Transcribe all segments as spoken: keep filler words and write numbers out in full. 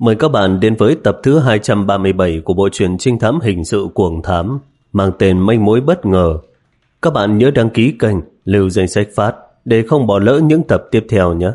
Mời các bạn đến với tập thứ hai trăm ba mươi bảy của bộ truyện trinh thám hình sự Cuồng Thám mang tên Manh Mối Bất Ngờ. Các bạn nhớ đăng ký kênh, lưu danh sách phát để không bỏ lỡ những tập tiếp theo nhé.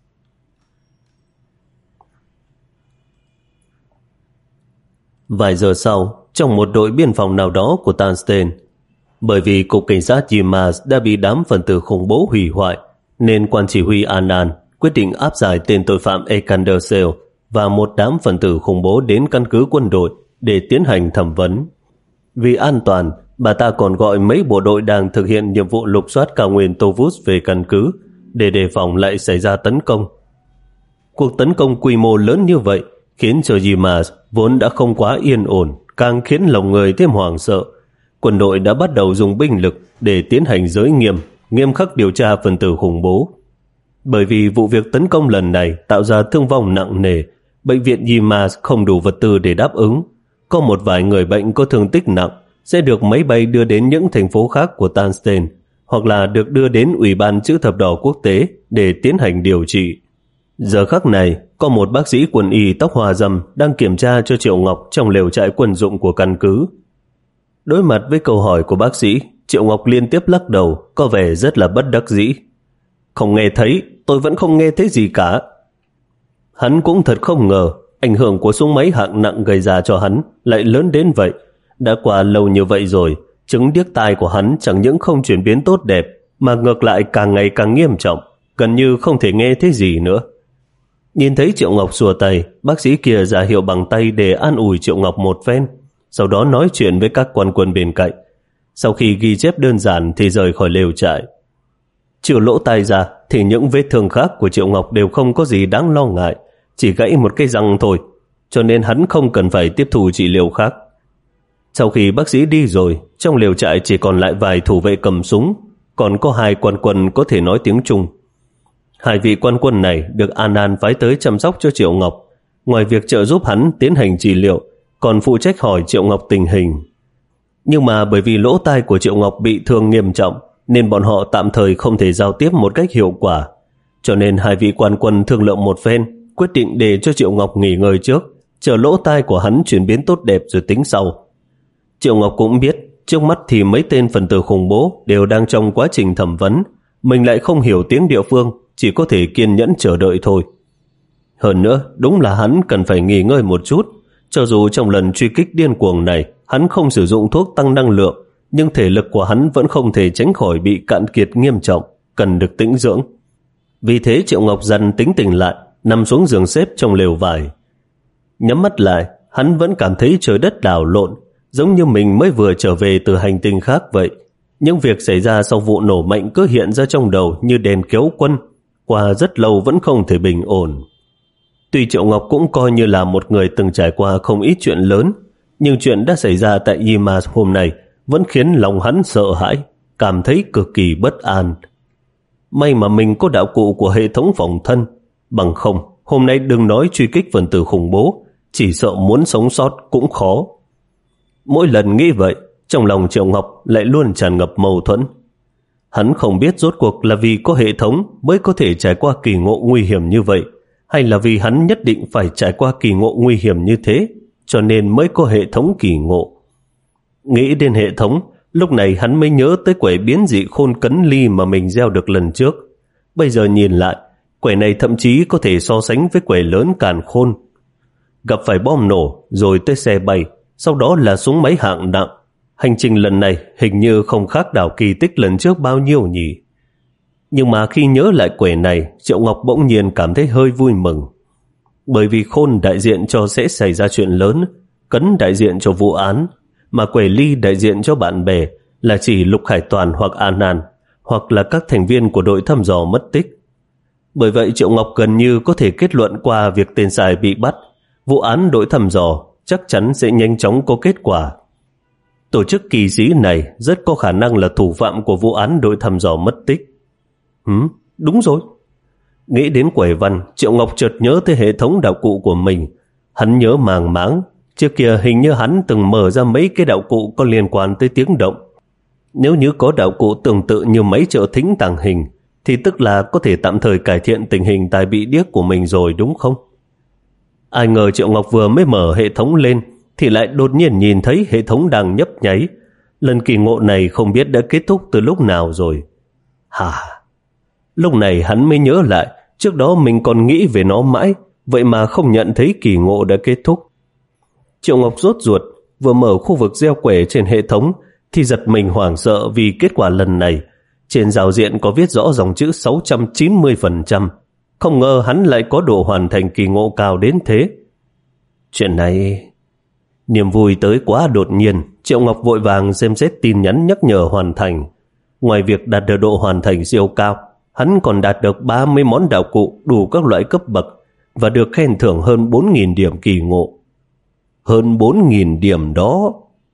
Vài giờ sau, trong một đội biên phòng nào đó của Tanstein, bởi vì cục cảnh sát Yimas đã bị đám phần tử khủng bố hủy hoại, nên quan chỉ huy Anan quyết định áp giải tên tội phạm Eikander Sale và một đám phần tử khủng bố đến căn cứ quân đội để tiến hành thẩm vấn. Vì an toàn, bà ta còn gọi mấy bộ đội đang thực hiện nhiệm vụ lục soát cao nguyên Tovus về căn cứ để đề phòng lại xảy ra tấn công. Cuộc tấn công quy mô lớn như vậy khiến cho Yimas vốn đã không quá yên ổn, càng khiến lòng người thêm hoảng sợ. Quân đội đã bắt đầu dùng binh lực để tiến hành giới nghiêm, nghiêm khắc điều tra phần tử khủng bố. Bởi vì vụ việc tấn công lần này tạo ra thương vong nặng nề, bệnh viện Yimas không đủ vật tư để đáp ứng. Có một vài người bệnh có thương tích nặng sẽ được máy bay đưa đến những thành phố khác của Tanstein, hoặc là được đưa đến Ủy ban Chữ thập đỏ quốc tế để tiến hành điều trị. Giờ khắc này, có một bác sĩ quân y tóc hoa râm đang kiểm tra cho Triệu Ngọc trong lều trại quân dụng của căn cứ. Đối mặt với câu hỏi của bác sĩ, Triệu Ngọc liên tiếp lắc đầu, có vẻ rất là bất đắc dĩ. Không nghe thấy, tôi vẫn không nghe thấy gì cả. Hắn cũng thật không ngờ, ảnh hưởng của súng máy hạng nặng gây ra cho hắn lại lớn đến vậy. Đã qua lâu như vậy rồi, chứng điếc tai của hắn chẳng những không chuyển biến tốt đẹp, mà ngược lại càng ngày càng nghiêm trọng, gần như không thể nghe thấy gì nữa. Nhìn thấy Triệu Ngọc xua tay, bác sĩ kia ra hiệu bằng tay để an ủi Triệu Ngọc một phen, sau đó nói chuyện với các quan quân bên cạnh. Sau khi ghi chép đơn giản thì rời khỏi lều trại. Trừ lỗ tai ra thì những vết thương khác của Triệu Ngọc đều không có gì đáng lo ngại, chỉ gãy một cái răng thôi, cho nên hắn không cần phải tiếp thu trị liệu khác. Sau khi bác sĩ đi rồi, trong lều trại chỉ còn lại vài thủ vệ cầm súng, còn có hai quan quân có thể nói tiếng Trung. Hai vị quan quân này được Anan phái tới chăm sóc cho Triệu Ngọc, ngoài việc trợ giúp hắn tiến hành trị liệu, còn phụ trách hỏi Triệu Ngọc tình hình. Nhưng mà bởi vì lỗ tai của Triệu Ngọc bị thương nghiêm trọng, nên bọn họ tạm thời không thể giao tiếp một cách hiệu quả. Cho nên hai vị quan quân thương lượng một phen, quyết định để cho Triệu Ngọc nghỉ ngơi trước, chờ lỗ tai của hắn chuyển biến tốt đẹp rồi tính sau. Triệu Ngọc cũng biết, trước mắt thì mấy tên phần tử khủng bố đều đang trong quá trình thẩm vấn, mình lại không hiểu tiếng địa phương, chỉ có thể kiên nhẫn chờ đợi thôi. Hơn nữa, đúng là hắn cần phải nghỉ ngơi một chút. Cho dù trong lần truy kích điên cuồng này, hắn không sử dụng thuốc tăng năng lượng, nhưng thể lực của hắn vẫn không thể tránh khỏi bị cạn kiệt nghiêm trọng, cần được tĩnh dưỡng. Vì thế Triệu Ngọc dần tính tỉnh lại, nằm xuống giường xếp trong lều vải. Nhắm mắt lại, hắn vẫn cảm thấy trời đất đảo lộn, giống như mình mới vừa trở về từ hành tinh khác vậy. Những việc xảy ra sau vụ nổ mạnh cứ hiện ra trong đầu như đèn kéo quân, qua rất lâu vẫn không thể bình ổn. Tuy Triệu Ngọc cũng coi như là một người từng trải qua không ít chuyện lớn, nhưng chuyện đã xảy ra tại Yimas hôm nay vẫn khiến lòng hắn sợ hãi, cảm thấy cực kỳ bất an. May mà mình có đạo cụ của hệ thống phòng thân, bằng không, hôm nay đừng nói truy kích phần tử khủng bố, chỉ sợ muốn sống sót cũng khó. Mỗi lần nghĩ vậy, trong lòng Triệu Ngọc lại luôn tràn ngập mâu thuẫn. Hắn không biết rốt cuộc là vì có hệ thống mới có thể trải qua kỳ ngộ nguy hiểm như vậy, hay là vì hắn nhất định phải trải qua kỳ ngộ nguy hiểm như thế, cho nên mới có hệ thống kỳ ngộ. Nghĩ đến hệ thống, lúc này hắn mới nhớ tới quẻ biến dị khôn cấn ly mà mình gieo được lần trước. Bây giờ nhìn lại, quẻ này thậm chí có thể so sánh với quẻ lớn càn khôn. Gặp phải bom nổ, rồi tới xe bay, sau đó là súng máy hạng nặng. Hành trình lần này hình như không khác đảo kỳ tích lần trước bao nhiêu nhỉ. Nhưng mà khi nhớ lại quẻ này, Triệu Ngọc bỗng nhiên cảm thấy hơi vui mừng. Bởi vì khôn đại diện cho sẽ xảy ra chuyện lớn, cấn đại diện cho vụ án, mà quẻ ly đại diện cho bạn bè, là chỉ Lục Hải Toàn hoặc Anan, hoặc là các thành viên của đội thăm dò mất tích. Bởi vậy Triệu Ngọc gần như có thể kết luận qua việc tên Sài bị bắt, vụ án đội thăm dò chắc chắn sẽ nhanh chóng có kết quả. Tổ chức kỳ sĩ này rất có khả năng là thủ phạm của vụ án đội thăm dò mất tích. Hứ, đúng rồi. Nghĩ đến quẻ văn, Triệu Ngọc chợt nhớ tới hệ thống đạo cụ của mình. Hắn nhớ màng máng, trước kia hình như hắn từng mở ra mấy cái đạo cụ có liên quan tới tiếng động. Nếu như có đạo cụ tương tự như máy trợ thính tàng hình, thì tức là có thể tạm thời cải thiện tình hình tai bị điếc của mình rồi đúng không? Ai ngờ Triệu Ngọc vừa mới mở hệ thống lên thì lại đột nhiên nhìn thấy hệ thống đang nhấp nháy. Lần kỳ ngộ này không biết đã kết thúc từ lúc nào rồi. Hả? Lúc này hắn mới nhớ lại, trước đó mình còn nghĩ về nó mãi, vậy mà không nhận thấy kỳ ngộ đã kết thúc. Triệu Ngọc rốt ruột, vừa mở khu vực gieo quẻ trên hệ thống thì giật mình hoảng sợ vì kết quả lần này. Trên giao diện có viết rõ dòng chữ sáu trăm chín mươi phần trăm. Không ngờ hắn lại có độ hoàn thành kỳ ngộ cao đến thế. Chuyện này... Niềm vui tới quá đột nhiên, Triệu Ngọc vội vàng xem xét tin nhắn nhắc nhở hoàn thành. Ngoài việc đạt được độ hoàn thành siêu cao, hắn còn đạt được ba mươi món đạo cụ đủ các loại cấp bậc và được khen thưởng hơn bốn nghìn điểm kỳ ngộ. Hơn bốn nghìn điểm đó,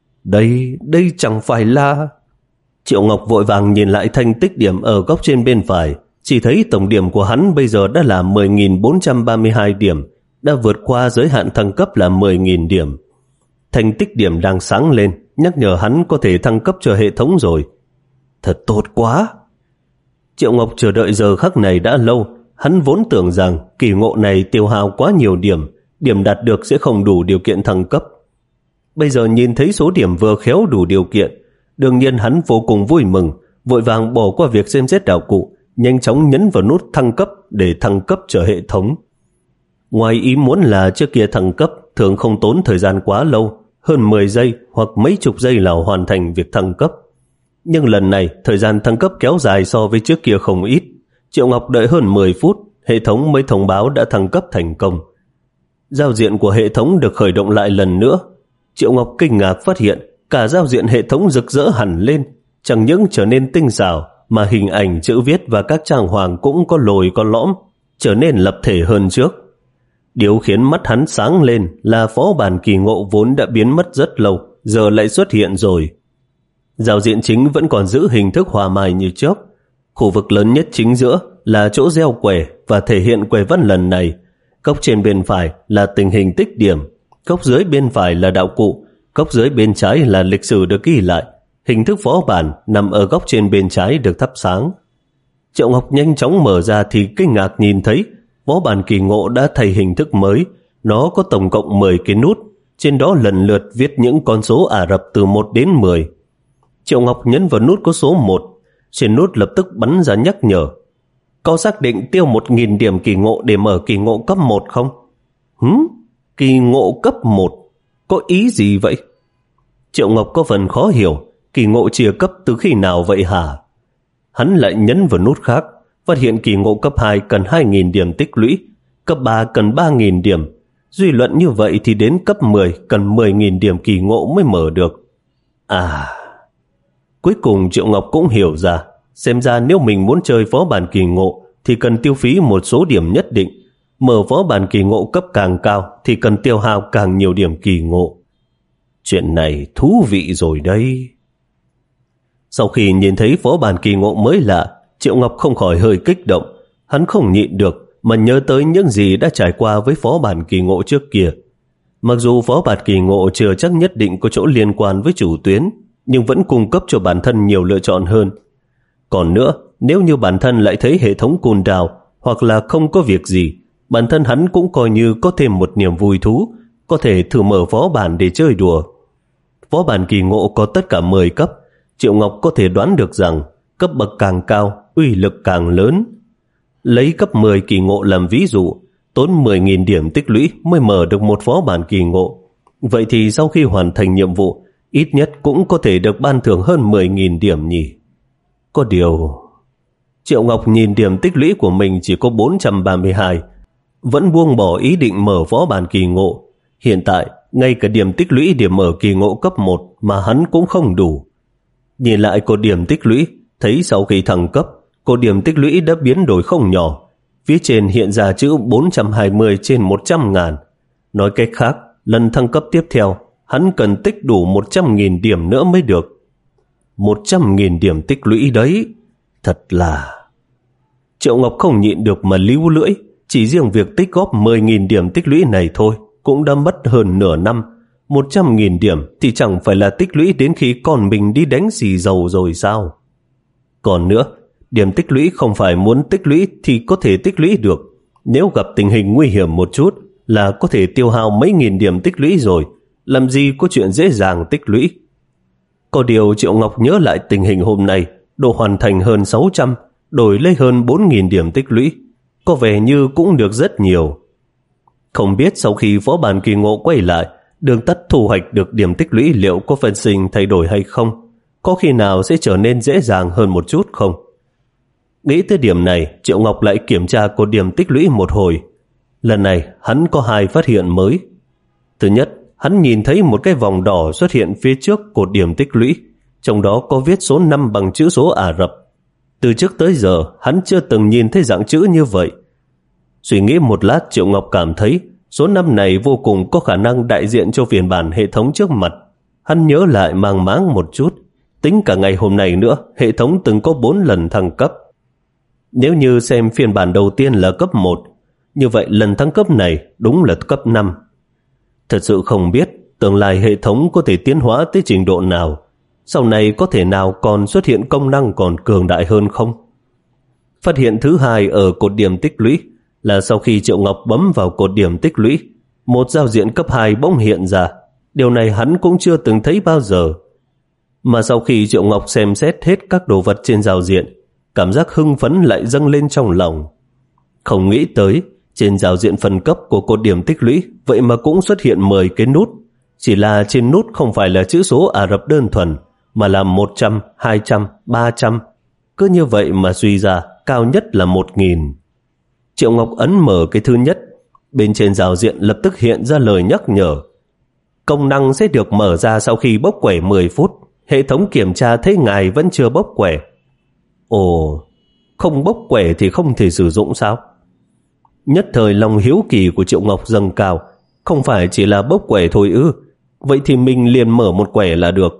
đây, đây chẳng phải là... Triệu Ngọc vội vàng nhìn lại thành tích điểm ở góc trên bên phải, chỉ thấy tổng điểm của hắn bây giờ đã là mười nghìn bốn trăm ba mươi hai điểm, đã vượt qua giới hạn thăng cấp là mười nghìn điểm. Thành tích điểm đang sáng lên, nhắc nhở hắn có thể thăng cấp cho hệ thống rồi. Thật tốt quá! Triệu Ngọc chờ đợi giờ khắc này đã lâu, hắn vốn tưởng rằng kỳ ngộ này tiêu hao quá nhiều điểm, điểm đạt được sẽ không đủ điều kiện thăng cấp. Bây giờ nhìn thấy số điểm vừa khéo đủ điều kiện, đương nhiên hắn vô cùng vui mừng, vội vàng bỏ qua việc xem xét đạo cụ, nhanh chóng nhấn vào nút thăng cấp để thăng cấp cho hệ thống. Ngoài ý muốn là trước kia thăng cấp thường không tốn thời gian quá lâu, hơn mười giây hoặc mấy chục giây là hoàn thành việc thăng cấp. Nhưng lần này thời gian thăng cấp kéo dài so với trước kia không ít. Triệu Ngọc đợi hơn mười phút, hệ thống mới thông báo đã thăng cấp thành công. Giao diện của hệ thống được khởi động lại lần nữa. Triệu Ngọc kinh ngạc phát hiện cả giao diện hệ thống rực rỡ hẳn lên, chẳng những trở nên tinh xảo mà hình ảnh, chữ viết và các trang hoàng cũng có lồi có lõm, trở nên lập thể hơn trước. Điều khiến mắt hắn sáng lên là phó bản kỳ ngộ vốn đã biến mất rất lâu, giờ lại xuất hiện rồi. Giao diện chính vẫn còn giữ hình thức hòa mài như trước. Khu vực lớn nhất chính giữa là chỗ gieo quẻ và thể hiện quẻ văn lần này. Góc trên bên phải là tình hình tích điểm, góc dưới bên phải là đạo cụ, góc dưới bên trái là lịch sử được ghi lại. Hình thức phó bản nằm ở góc trên bên trái được thắp sáng. Triệu Ngọc nhanh chóng mở ra thì kinh ngạc nhìn thấy phó bản kỳ ngộ đã thay hình thức mới. Nó có tổng cộng mười cái nút, trên đó lần lượt viết những con số Ả Rập từ một đến mười. Triệu Ngọc nhấn vào nút có số một, trên nút lập tức bắn ra nhắc nhở. Có xác định tiêu một nghìn điểm kỳ ngộ để mở kỳ ngộ cấp một không? Hửm? Kỳ ngộ cấp một? Có ý gì vậy? Triệu Ngọc có phần khó hiểu, kỳ ngộ chia cấp từ khi nào vậy hả? Hắn lại nhấn vào nút khác, phát hiện kỳ ngộ cấp hai cần hai nghìn điểm tích lũy, cấp ba cần ba nghìn điểm. Duy luận như vậy thì đến cấp mười cần mười nghìn điểm kỳ ngộ mới mở được. À... Cuối cùng Triệu Ngọc cũng hiểu ra, xem ra nếu mình muốn chơi phó bản kỳ ngộ thì cần tiêu phí một số điểm nhất định. Mở phó bản kỳ ngộ cấp càng cao thì cần tiêu hao càng nhiều điểm kỳ ngộ. Chuyện này thú vị rồi đây. Sau khi nhìn thấy phó bản kỳ ngộ mới lạ, Triệu Ngọc không khỏi hơi kích động. Hắn không nhịn được mà nhớ tới những gì đã trải qua với phó bản kỳ ngộ trước kia. Mặc dù phó bản kỳ ngộ chưa chắc nhất định có chỗ liên quan với chủ tuyến, nhưng vẫn cung cấp cho bản thân nhiều lựa chọn hơn. Còn nữa, nếu như bản thân lại thấy hệ thống cooldown hoặc là không có việc gì, bản thân hắn cũng coi như có thêm một niềm vui thú, có thể thử mở phó bản để chơi đùa. Phó bản kỳ ngộ có tất cả mười cấp, Triệu Ngọc có thể đoán được rằng cấp bậc càng cao, uy lực càng lớn. Lấy cấp mười kỳ ngộ làm ví dụ, tốn mười nghìn điểm tích lũy mới mở được một phó bản kỳ ngộ. Vậy thì sau khi hoàn thành nhiệm vụ, ít nhất cũng có thể được ban thưởng hơn mười nghìn điểm nhỉ. Có điều... Triệu Ngọc nhìn điểm tích lũy của mình chỉ có bốn trăm ba mươi hai, vẫn buông bỏ ý định mở phó bản kỳ ngộ. Hiện tại, ngay cả điểm tích lũy điểm mở kỳ ngộ cấp một mà hắn cũng không đủ. Nhìn lại cột điểm tích lũy, thấy sau khi thăng cấp, cột điểm tích lũy đã biến đổi không nhỏ. Phía trên hiện ra chữ bốn trăm hai mươi trên một trăm ngàn. Nói cách khác, lần thăng cấp tiếp theo, hắn cần tích đủ một trăm nghìn điểm nữa mới được. một trăm nghìn điểm tích lũy đấy, thật là... Triệu Ngọc không nhịn được mà líu lưỡi, chỉ riêng việc tích góp mười nghìn điểm tích lũy này thôi cũng đã mất hơn nửa năm. một trăm nghìn điểm thì chẳng phải là tích lũy đến khi con mình đi đánh xì dầu rồi sao? Còn nữa, điểm tích lũy không phải muốn tích lũy thì có thể tích lũy được. Nếu gặp tình hình nguy hiểm một chút, là có thể tiêu hao mấy nghìn điểm tích lũy rồi, làm gì có chuyện dễ dàng tích lũy. Có điều Triệu Ngọc nhớ lại tình hình hôm nay, độ hoàn thành hơn sáu trăm, đổi lấy hơn bốn nghìn điểm tích lũy, có vẻ như cũng được rất nhiều. Không biết sau khi phó bản kỳ ngộ quay lại, đường tắt thu hoạch được điểm tích lũy liệu có phát sinh thay đổi hay không? Có khi nào sẽ trở nên dễ dàng hơn một chút không? Nghĩ tới điểm này, Triệu Ngọc lại kiểm tra cột điểm tích lũy một hồi. Lần này, hắn có hai phát hiện mới. Thứ nhất, hắn nhìn thấy một cái vòng đỏ xuất hiện phía trước cột điểm tích lũy, trong đó có viết số năm bằng chữ số Ả Rập. Từ trước tới giờ, hắn chưa từng nhìn thấy dạng chữ như vậy. Suy nghĩ một lát, Triệu Ngọc cảm thấy số năm này vô cùng có khả năng đại diện cho phiên bản hệ thống trước mặt. Hắn nhớ lại mang máng một chút, tính cả ngày hôm nay nữa, hệ thống từng có bốn lần thăng cấp. Nếu như xem phiên bản đầu tiên là cấp một, như vậy lần thăng cấp này đúng là cấp năm. Thật sự không biết tương lai hệ thống có thể tiến hóa tới trình độ nào, sau này có thể nào còn xuất hiện công năng còn cường đại hơn không? Phát hiện thứ hai ở cột điểm tích lũy là sau khi Triệu Ngọc bấm vào cột điểm tích lũy, một giao diện cấp hai bỗng hiện ra. Điều này hắn cũng chưa từng thấy bao giờ. Mà sau khi Triệu Ngọc xem xét hết các đồ vật trên giao diện, cảm giác hưng phấn lại dâng lên trong lòng. Không nghĩ tới, trên giao diện phân cấp của cột điểm tích lũy vậy mà cũng xuất hiện mười cái nút. Chỉ là trên nút không phải là chữ số Ả Rập đơn thuần, mà là một trăm, hai trăm, ba trăm. Cứ như vậy mà suy ra, cao nhất là một nghìn. Triệu Ngọc ấn mở cái thứ nhất, bên trên giao diện lập tức hiện ra lời nhắc nhở. Công năng sẽ được mở ra sau khi bốc quẻ mười phút. Hệ thống kiểm tra thấy ngài vẫn chưa bốc quẻ. Ồ, không bốc quẻ thì không thể sử dụng sao? Nhất thời lòng hiếu kỳ của Triệu Ngọc dâng cao. Không phải chỉ là bốc quẻ thôi ư? Vậy thì mình liền mở một quẻ là được.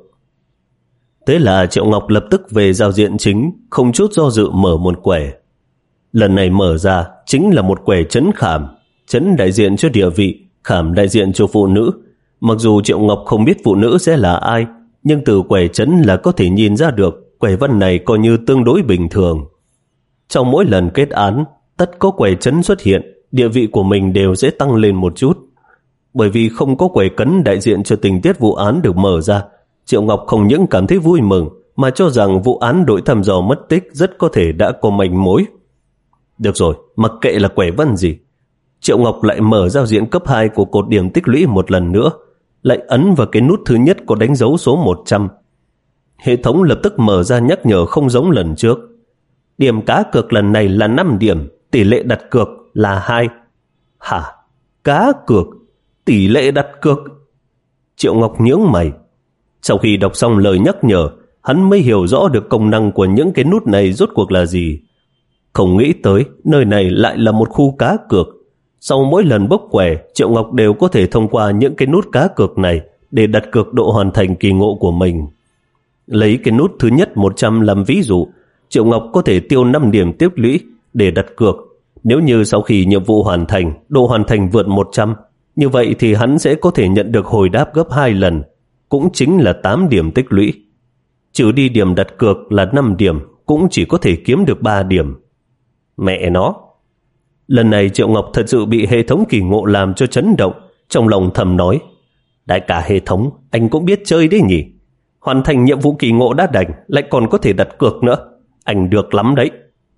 Thế là Triệu Ngọc lập tức về giao diện chính, không chút do dự mở một quẻ. Lần này mở ra chính là một quẻ trấn khảm. Trấn đại diện cho địa vị, khảm đại diện cho phụ nữ. Mặc dù Triệu Ngọc không biết phụ nữ sẽ là ai, nhưng từ quẻ trấn là có thể nhìn ra được quẻ văn này coi như tương đối bình thường. Trong mỗi lần kết án, tất có quẻ trấn xuất hiện, địa vị của mình đều sẽ tăng lên một chút. Bởi vì không có quẻ cấn đại diện cho tình tiết vụ án được mở ra, Triệu Ngọc không những cảm thấy vui mừng, mà cho rằng vụ án đội thăm dò mất tích rất có thể đã có manh mối. Được rồi, mặc kệ là quẻ văn gì. Triệu Ngọc lại mở giao diện cấp hai của cột điểm tích lũy một lần nữa, lại ấn vào cái nút thứ nhất có đánh dấu số một trăm. Hệ thống lập tức mở ra nhắc nhở không giống lần trước. Điểm cá cược lần này là năm điểm, tỷ lệ đặt cược là hai. Hả? Cá cược? Tỷ lệ đặt cược? Triệu Ngọc nhướng mày. Sau khi đọc xong lời nhắc nhở, hắn mới hiểu rõ được công năng của những cái nút này rốt cuộc là gì. Không nghĩ tới nơi này lại là một khu cá cược. Sau mỗi lần bốc quẻ, Triệu Ngọc đều có thể thông qua những cái nút cá cược này để đặt cược độ hoàn thành kỳ ngộ của mình. Lấy cái nút thứ nhất một trăm làm ví dụ, Triệu Ngọc có thể tiêu năm điểm tích lũy để đặt cược. Nếu như sau khi nhiệm vụ hoàn thành, độ hoàn thành vượt một trăm, như vậy thì hắn sẽ có thể nhận được hồi đáp gấp hai lần, cũng chính là tám điểm tích lũy. Trừ đi điểm đặt cược là năm điểm, cũng chỉ có thể kiếm được ba điểm. Mẹ nó! Lần này Triệu Ngọc thật sự bị hệ thống kỳ ngộ làm cho chấn động, trong lòng thầm nói, đại ca hệ thống, anh cũng biết chơi đấy nhỉ? Hoàn thành nhiệm vụ kỳ ngộ đã đành, lại còn có thể đặt cược nữa. Anh được lắm đấy.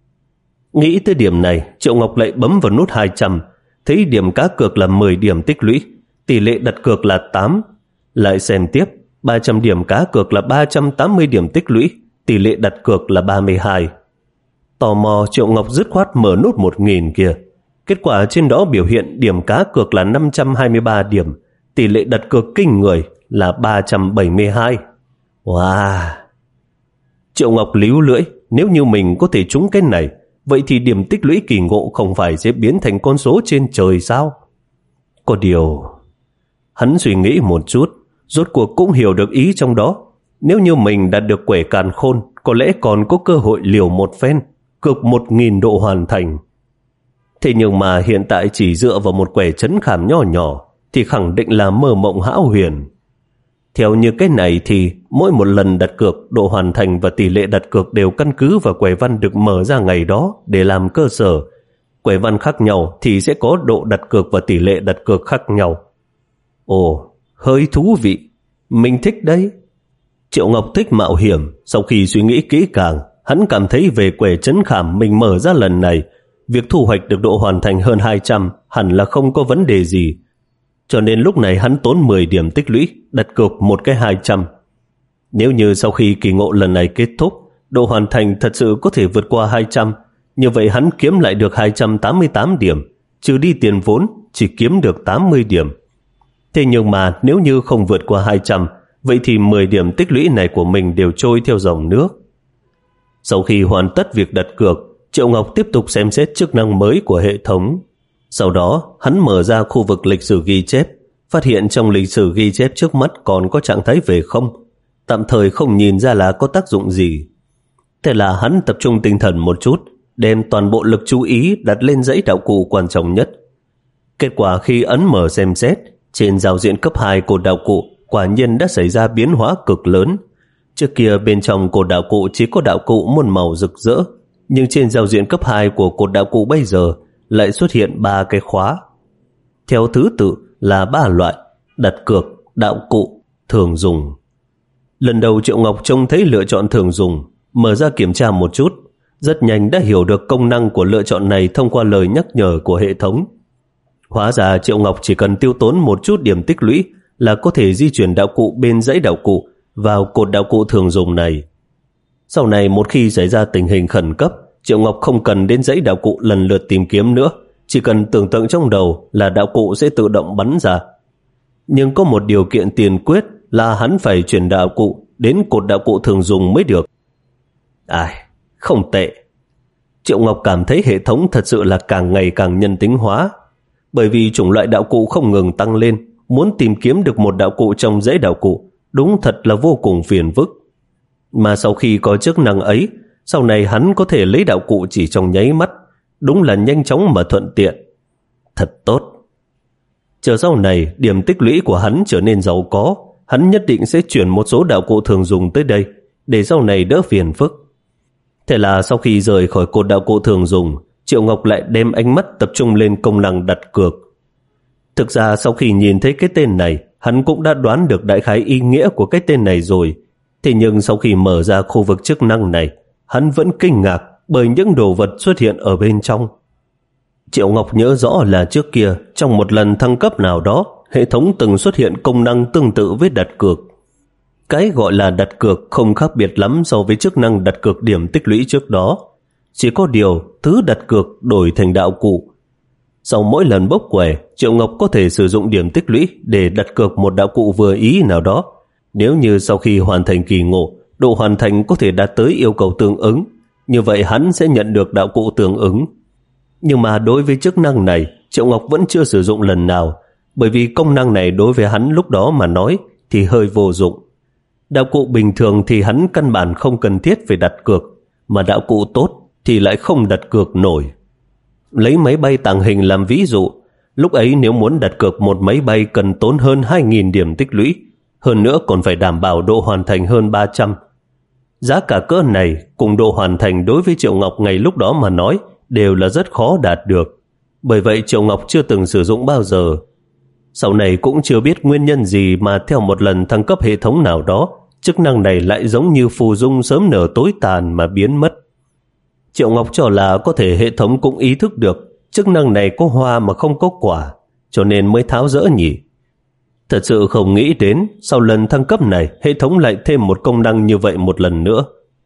Nghĩ tới điểm này, Triệu Ngọc lại bấm vào nút hai trăm, thấy điểm cá cược là mười điểm tích lũy, tỷ lệ đặt cược là tám. Lại xem tiếp, ba trăm điểm cá cược là ba trăm tám mươi điểm tích lũy, tỷ lệ đặt cược là ba mươi hai. Tò mò, Triệu Ngọc dứt khoát mở nút một nghìn kia. Kết quả trên đó biểu hiện điểm cá cược là năm trăm hai mươi ba điểm, tỷ lệ đặt cược kinh người là ba trăm bảy mươi hai. Wow! Triệu Ngọc líu lưỡi, nếu như mình có thể trúng cái này, vậy thì điểm tích lũy kỳ ngộ không phải sẽ biến thành con số trên trời sao? Có điều... Hắn suy nghĩ một chút, rốt cuộc cũng hiểu được ý trong đó. Nếu như mình đạt được quẻ càn khôn, có lẽ còn có cơ hội liều một phen, cược một nghìn độ hoàn thành. Thế nhưng mà hiện tại chỉ dựa vào một quẻ trấn khảm nhỏ nhỏ thì khẳng định là mơ mộng hão huyền. Theo như cái này thì mỗi một lần đặt cược, độ hoàn thành và tỷ lệ đặt cược đều căn cứ vào quẻ văn được mở ra ngày đó để làm cơ sở. quẻ văn khác nhau thì sẽ có độ đặt cược và tỷ lệ đặt cược khác nhau. Ồ, hơi thú vị, mình thích đấy. Triệu Ngọc thích mạo hiểm. Sau khi suy nghĩ kỹ càng, hắn cảm thấy về quẻ trấn khảm mình mở ra lần này, việc thu hoạch được độ hoàn thành hơn hai trăm hẳn là không có vấn đề gì. Cho nên lúc này hắn tốn mười điểm tích lũy, đặt cược một cái hai trăm. Nếu như sau khi kỳ ngộ lần này kết thúc, độ hoàn thành thật sự có thể vượt qua hai trăm, như vậy hắn kiếm lại được hai trăm tám mươi tám điểm, trừ đi tiền vốn chỉ kiếm được tám mươi điểm. Thế nhưng mà nếu như không vượt qua hai trăm, vậy thì mười điểm tích lũy này của mình đều trôi theo dòng nước. Sau khi hoàn tất việc đặt cược, Triệu Ngọc tiếp tục xem xét chức năng mới của hệ thống. Sau đó, hắn mở ra khu vực lịch sử ghi chép, phát hiện trong lịch sử ghi chép trước mắt còn có trạng thái về không, tạm thời không nhìn ra là có tác dụng gì. Thế là hắn tập trung tinh thần một chút, đem toàn bộ lực chú ý đặt lên dãy đạo cụ quan trọng nhất. Kết quả khi ấn mở xem xét, trên giao diện cấp hai của đạo cụ quả nhiên đã xảy ra biến hóa cực lớn. Trước kia bên trong cột đạo cụ chỉ có đạo cụ muôn màu rực rỡ, nhưng trên giao diện cấp hai của cột đạo cụ bây giờ lại xuất hiện ba cái khóa. Theo thứ tự là ba loại: đặt cược, đạo cụ, thường dùng. Lần đầu Triệu Ngọc trông thấy lựa chọn thường dùng, mở ra kiểm tra một chút, rất nhanh đã hiểu được công năng của lựa chọn này thông qua lời nhắc nhở của hệ thống. Hóa ra Triệu Ngọc chỉ cần tiêu tốn một chút điểm tích lũy là có thể di chuyển đạo cụ bên dãy đạo cụ vào cột đạo cụ thường dùng này. Sau này một khi xảy ra tình hình khẩn cấp, Triệu Ngọc không cần đến dãy đạo cụ lần lượt tìm kiếm nữa, chỉ cần tưởng tượng trong đầu là đạo cụ sẽ tự động bắn ra. Nhưng có một điều kiện tiền quyết là hắn phải chuyển đạo cụ đến cột đạo cụ thường dùng mới được. Ai, không tệ. Triệu Ngọc cảm thấy hệ thống thật sự là càng ngày càng nhân tính hóa, bởi vì chủng loại đạo cụ không ngừng tăng lên, muốn tìm kiếm được một đạo cụ trong dãy đạo cụ đúng thật là vô cùng phiền phức. Mà sau khi có chức năng ấy, sau này hắn có thể lấy đạo cụ chỉ trong nháy mắt, đúng là nhanh chóng mà thuận tiện. Thật tốt. Chờ sau này điểm tích lũy của hắn trở nên giàu có, hắn nhất định sẽ chuyển một số đạo cụ thường dùng tới đây, để sau này đỡ phiền phức. Thế là sau khi rời khỏi cột đạo cụ thường dùng, Triệu Ngọc lại đem ánh mắt tập trung lên công năng đặt cược. Thực ra sau khi nhìn thấy cái tên này, hắn cũng đã đoán được đại khái ý nghĩa của cái tên này rồi. Thế nhưng sau khi mở ra khu vực chức năng này, hắn vẫn kinh ngạc bởi những đồ vật xuất hiện ở bên trong. Triệu Ngọc nhớ rõ là trước kia, trong một lần thăng cấp nào đó, hệ thống từng xuất hiện công năng tương tự với đặt cược. Cái gọi là đặt cược không khác biệt lắm so với chức năng đặt cược điểm tích lũy trước đó. Chỉ có điều, thứ đặt cược đổi thành đạo cụ. Sau mỗi lần bốc quẻ, Triệu Ngọc có thể sử dụng điểm tích lũy để đặt cược một đạo cụ vừa ý nào đó. Nếu như sau khi hoàn thành kỳ ngộ, độ hoàn thành có thể đạt tới yêu cầu tương ứng, như vậy hắn sẽ nhận được đạo cụ tương ứng. Nhưng mà đối với chức năng này, Triệu Ngọc vẫn chưa sử dụng lần nào, bởi vì công năng này đối với hắn lúc đó mà nói thì hơi vô dụng. Đạo cụ bình thường thì hắn căn bản không cần thiết phải đặt cược, mà đạo cụ tốt thì lại không đặt cược nổi. Lấy máy bay tàng hình làm ví dụ, lúc ấy nếu muốn đặt cược một máy bay cần tốn hơn hai nghìn điểm tích lũy, hơn nữa còn phải đảm bảo độ hoàn thành hơn ba trăm. Giá cả cỡ này cùng độ hoàn thành đối với Triệu Ngọc ngày lúc đó mà nói đều là rất khó đạt được. Bởi vậy Triệu Ngọc chưa từng sử dụng bao giờ. Sau này cũng chưa biết nguyên nhân gì mà theo một lần thăng cấp hệ thống nào đó, chức năng này lại giống như phù dung sớm nở tối tàn mà biến mất. Triệu Ngọc cho là có thể hệ thống cũng ý thức được chức năng này có hoa mà không có quả, cho nên mới tháo dỡ nhỉ. Thật sự không nghĩ đến sau lần thăng cấp này hệ thống lại thêm một công năng như vậy một lần nữa.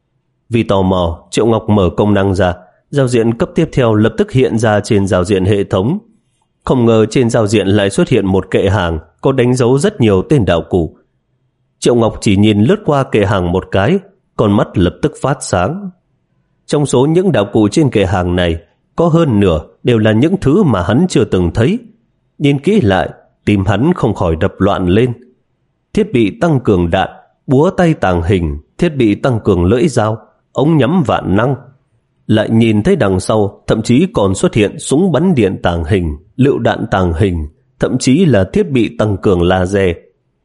Vì tò mò, Triệu Ngọc mở công năng ra, giao diện cấp tiếp theo lập tức hiện ra trên giao diện hệ thống. Không ngờ trên giao diện lại xuất hiện một kệ hàng có đánh dấu rất nhiều tên đạo cụ. Triệu Ngọc chỉ nhìn lướt qua kệ hàng một cái, con mắt lập tức phát sáng. Trong số những đạo cụ trên kệ hàng này, có hơn nửa đều là những thứ mà hắn chưa từng thấy. Nhìn kỹ lại, tim hắn không khỏi đập loạn lên. Thiết bị tăng cường đạn, búa tay tàng hình, thiết bị tăng cường lưỡi dao, ống nhắm vạn năng. Lại nhìn thấy đằng sau, thậm chí còn xuất hiện súng bắn điện tàng hình, lựu đạn tàng hình, thậm chí là thiết bị tăng cường laser.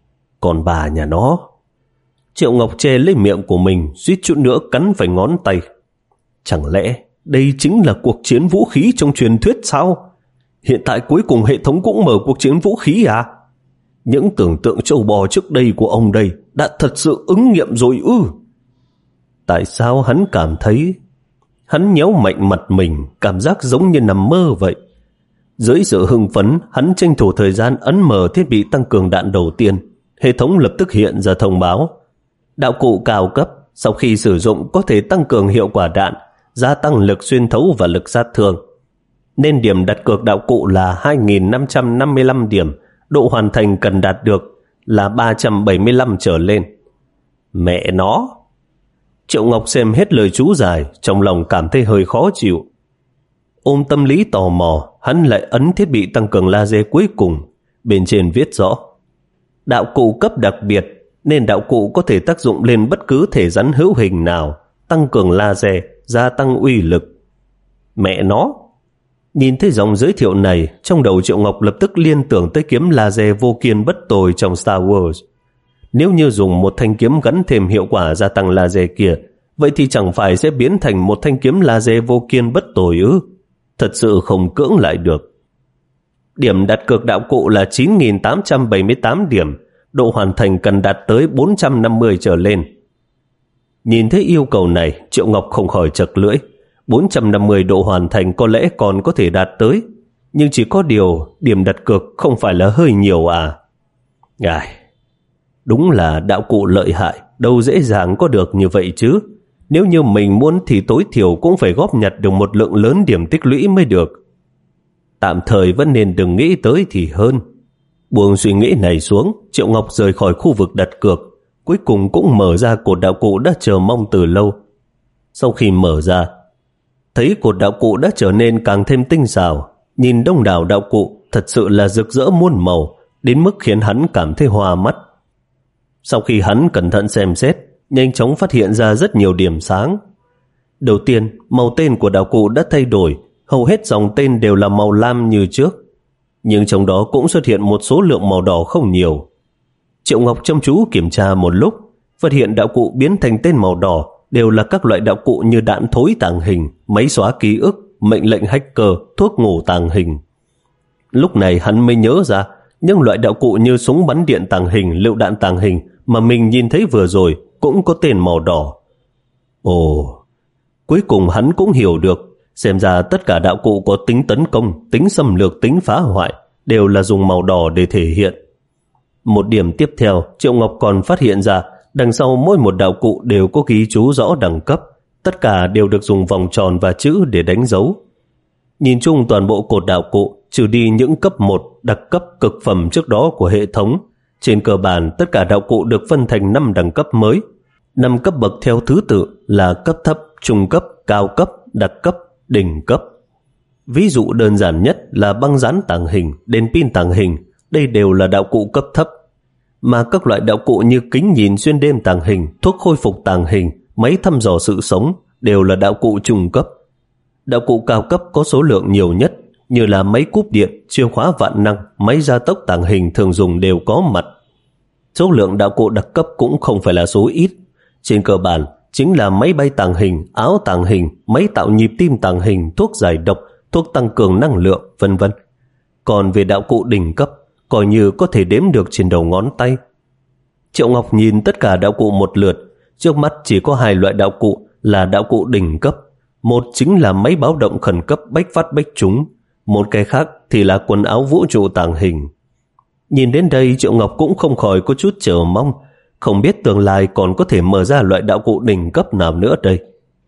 Còn bà nhà nó... Triệu Ngọc che lấy miệng của mình, suýt chút nữa cắn phải ngón tay. Chẳng lẽ đây chính là cuộc chiến vũ khí trong truyền thuyết sao? Hiện tại cuối cùng hệ thống cũng mở cuộc chiến vũ khí à? Những tưởng tượng trâu bò trước đây của ông đây đã thật sự ứng nghiệm rồi ư? Tại sao hắn cảm thấy... Hắn nhéo mạnh mặt mình, cảm giác giống như nằm mơ vậy. Dưới sự hưng phấn, hắn tranh thủ thời gian ấn mở thiết bị tăng cường đạn đầu tiên. Hệ thống lập tức hiện ra thông báo. Đạo cụ cao cấp, sau khi sử dụng có thể tăng cường hiệu quả đạn, gia tăng lực xuyên thấu và lực sát thương. Nên điểm đặt cược đạo cụ là hai nghìn năm trăm năm mươi lăm điểm, độ hoàn thành cần đạt được là ba trăm bảy mươi lăm trở lên. Mẹ nó! Triệu Ngọc xem hết lời chú giải, trong lòng cảm thấy hơi khó chịu. Ôm tâm lý tò mò, hắn lại ấn thiết bị tăng cường laser cuối cùng. Bên trên viết rõ: đạo cụ cấp đặc biệt, nên đạo cụ có thể tác dụng lên bất cứ thể rắn hữu hình nào, tăng cường laser, gia tăng uy lực. Mẹ nó! Nhìn thấy dòng giới thiệu này, trong đầu Triệu Ngọc lập tức liên tưởng tới kiếm laser vô kiên bất tồi trong Star Wars. Nếu như dùng một thanh kiếm gắn thêm hiệu quả gia tăng laser kia, vậy thì chẳng phải sẽ biến thành một thanh kiếm laser vô kiên bất tồi ư? Thật sự không cưỡng lại được. Điểm đặt cược đạo cụ là chín nghìn tám trăm bảy mươi tám điểm, độ hoàn thành cần đạt tới bốn trăm năm mươi trở lên. Nhìn thấy yêu cầu này, Triệu Ngọc không khỏi chật lưỡi. bốn trăm năm mươi độ hoàn thành có lẽ còn có thể đạt tới, nhưng chỉ có điều điểm đặt cược không phải là hơi nhiều à? Ai, đúng là đạo cụ lợi hại, đâu dễ dàng có được như vậy chứ. Nếu như mình muốn thì tối thiểu cũng phải góp nhặt được một lượng lớn điểm tích lũy mới được. Tạm thời vẫn nên đừng nghĩ tới thì hơn. Buông suy nghĩ này xuống, Triệu Ngọc rời khỏi khu vực đặt cược, cuối cùng cũng mở ra cột đạo cụ đã chờ mong từ lâu. Sau khi mở ra, thấy cột đạo cụ đã trở nên càng thêm tinh xảo, nhìn đông đảo đạo cụ thật sự là rực rỡ muôn màu, đến mức khiến hắn cảm thấy hoa mắt. Sau khi hắn cẩn thận xem xét, nhanh chóng phát hiện ra rất nhiều điểm sáng. Đầu tiên, màu tên của đạo cụ đã thay đổi, hầu hết dòng tên đều là màu lam như trước, nhưng trong đó cũng xuất hiện một số lượng màu đỏ không nhiều. Triệu Ngọc chăm chú kiểm tra một lúc, phát hiện đạo cụ biến thành tên màu đỏ đều là các loại đạo cụ như đạn thối tàng hình, máy xóa ký ức, mệnh lệnh hacker, thuốc ngủ tàng hình. Lúc này hắn mới nhớ ra, những loại đạo cụ như súng bắn điện tàng hình, lựu đạn tàng hình mà mình nhìn thấy vừa rồi cũng có tên màu đỏ. Ồ, cuối cùng hắn cũng hiểu được, xem ra tất cả đạo cụ có tính tấn công, tính xâm lược, tính phá hoại đều là dùng màu đỏ để thể hiện. Một điểm tiếp theo, Triệu Ngọc còn phát hiện ra đằng sau mỗi một đạo cụ đều có ghi chú rõ đẳng cấp, tất cả đều được dùng vòng tròn và chữ để đánh dấu. Nhìn chung toàn bộ cột đạo cụ, trừ đi những cấp một đặc cấp cực phẩm trước đó của hệ thống, trên cơ bản tất cả đạo cụ được phân thành năm đẳng cấp mới. năm cấp bậc theo thứ tự là cấp thấp, trung cấp, cao cấp, đặc cấp, đỉnh cấp. Ví dụ đơn giản nhất là băng dán tàng hình, đèn pin tàng hình, đây đều là đạo cụ cấp thấp. Mà các loại đạo cụ như kính nhìn xuyên đêm tàng hình, thuốc khôi phục tàng hình, máy thăm dò sự sống đều là đạo cụ trung cấp. Đạo cụ cao cấp có số lượng nhiều nhất, như là máy cúp điện, chìa khóa vạn năng, máy gia tốc tàng hình thường dùng đều có mặt. Số lượng đạo cụ đặc cấp cũng không phải là số ít. Trên cơ bản chính là máy bay tàng hình, áo tàng hình, máy tạo nhịp tim tàng hình, thuốc giải độc, thuốc tăng cường năng lượng, vân vân. Còn về đạo cụ đỉnh cấp, coi như có thể đếm được trên đầu ngón tay. Triệu Ngọc nhìn tất cả đạo cụ một lượt, trước mắt chỉ có hai loại đạo cụ là đạo cụ đỉnh cấp. Một chính là máy báo động khẩn cấp bách phát bách trúng, một cái khác thì là quần áo vũ trụ tàng hình. Nhìn đến đây Triệu Ngọc cũng không khỏi có chút chờ mong, không biết tương lai còn có thể mở ra loại đạo cụ đỉnh cấp nào nữa đây.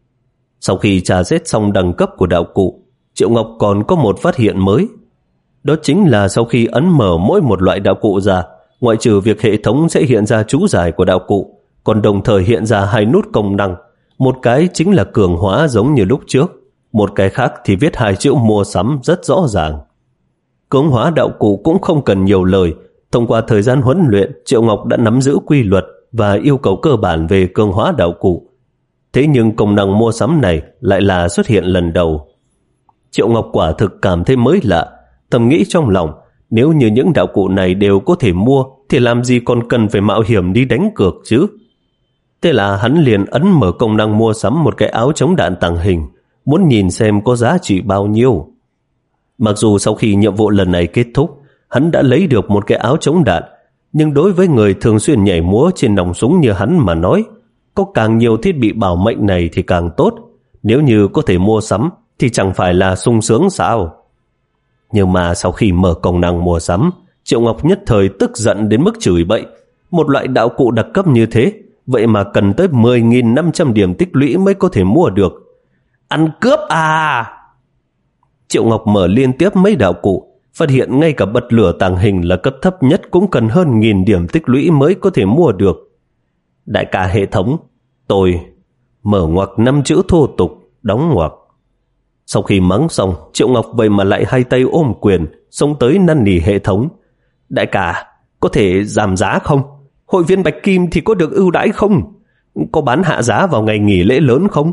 Sau khi tra xét xong đẳng cấp của đạo cụ, Triệu Ngọc còn có một phát hiện mới. Đó chính là sau khi ấn mở mỗi một loại đạo cụ ra, ngoại trừ việc hệ thống sẽ hiện ra chú giải của đạo cụ, còn đồng thời hiện ra hai nút công năng. Một cái chính là cường hóa giống như lúc trước, một cái khác thì viết hai chữ mua sắm rất rõ ràng. Cường hóa đạo cụ cũng không cần nhiều lời. Thông qua thời gian huấn luyện, Triệu Ngọc đã nắm giữ quy luật và yêu cầu cơ bản về cường hóa đạo cụ. Thế nhưng công năng mua sắm này lại là xuất hiện lần đầu. Triệu Ngọc quả thực cảm thấy mới lạ, thầm nghĩ trong lòng, nếu như những đạo cụ này đều có thể mua thì làm gì còn cần phải mạo hiểm đi đánh cược chứ. Thế là hắn liền ấn mở công năng mua sắm một cái áo chống đạn tàng hình, muốn nhìn xem có giá trị bao nhiêu. Mặc dù sau khi nhiệm vụ lần này kết thúc, hắn đã lấy được một cái áo chống đạn, nhưng đối với người thường xuyên nhảy múa trên nòng súng như hắn mà nói, có càng nhiều thiết bị bảo mệnh này thì càng tốt. Nếu như có thể mua sắm thì chẳng phải là sung sướng sao? Nhưng mà sau khi mở công năng mua sắm, Triệu Ngọc nhất thời tức giận đến mức chửi bậy. Một loại đạo cụ đặc cấp như thế, vậy mà cần tới mười nghìn năm trăm điểm tích lũy mới có thể mua được. Ăn cướp à! Triệu Ngọc mở liên tiếp mấy đạo cụ, phát hiện ngay cả bật lửa tàng hình là cấp thấp nhất cũng cần hơn nghìn điểm tích lũy mới có thể mua được. Đại ca hệ thống, tôi mở ngoặc năm chữ thô tục, đóng ngoặc. Sau khi mắng xong, Triệu Ngọc vậy mà lại hai tay ôm quyền, xông tới năn nỉ hệ thống. Đại ca, có thể giảm giá không? Hội viên Bạch Kim thì có được ưu đãi không? Có bán hạ giá vào ngày nghỉ lễ lớn không?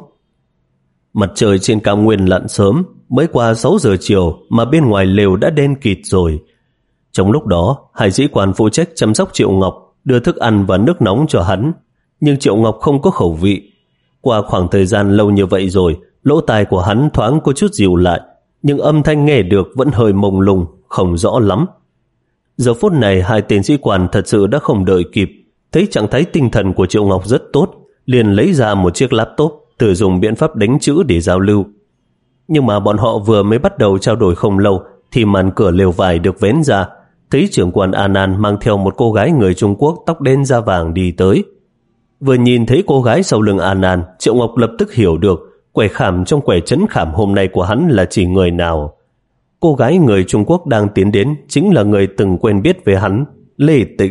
Mặt trời trên cao nguyên lặn sớm, mới qua sáu giờ chiều mà bên ngoài lều đã đen kịt rồi. Trong lúc đó, hai sĩ quan phụ trách chăm sóc Triệu Ngọc đưa thức ăn và nước nóng cho hắn. Nhưng Triệu Ngọc không có khẩu vị. Qua khoảng thời gian lâu như vậy rồi, lỗ tai của hắn thoáng có chút dịu lại, nhưng âm thanh nghe được vẫn hơi mông lung, không rõ lắm. Giờ phút này hai tên sĩ quan thật sự đã không đợi kịp, thấy trạng thái tinh thần của Triệu Ngọc rất tốt, liền lấy ra một chiếc laptop, thử dùng biện pháp đánh chữ để giao lưu. Nhưng mà bọn họ vừa mới bắt đầu trao đổi không lâu thì màn cửa lều vải được vén ra, thấy trưởng quan Anan mang theo một cô gái người Trung Quốc tóc đen da vàng đi tới. Vừa nhìn thấy cô gái sau lưng Anan, Triệu Ngọc lập tức hiểu được quẻ khảm trong quẻ trấn khảm hôm nay của hắn là chỉ người nào. Cô gái người Trung Quốc đang tiến đến chính là người từng quen biết với hắn, Lê Tịnh.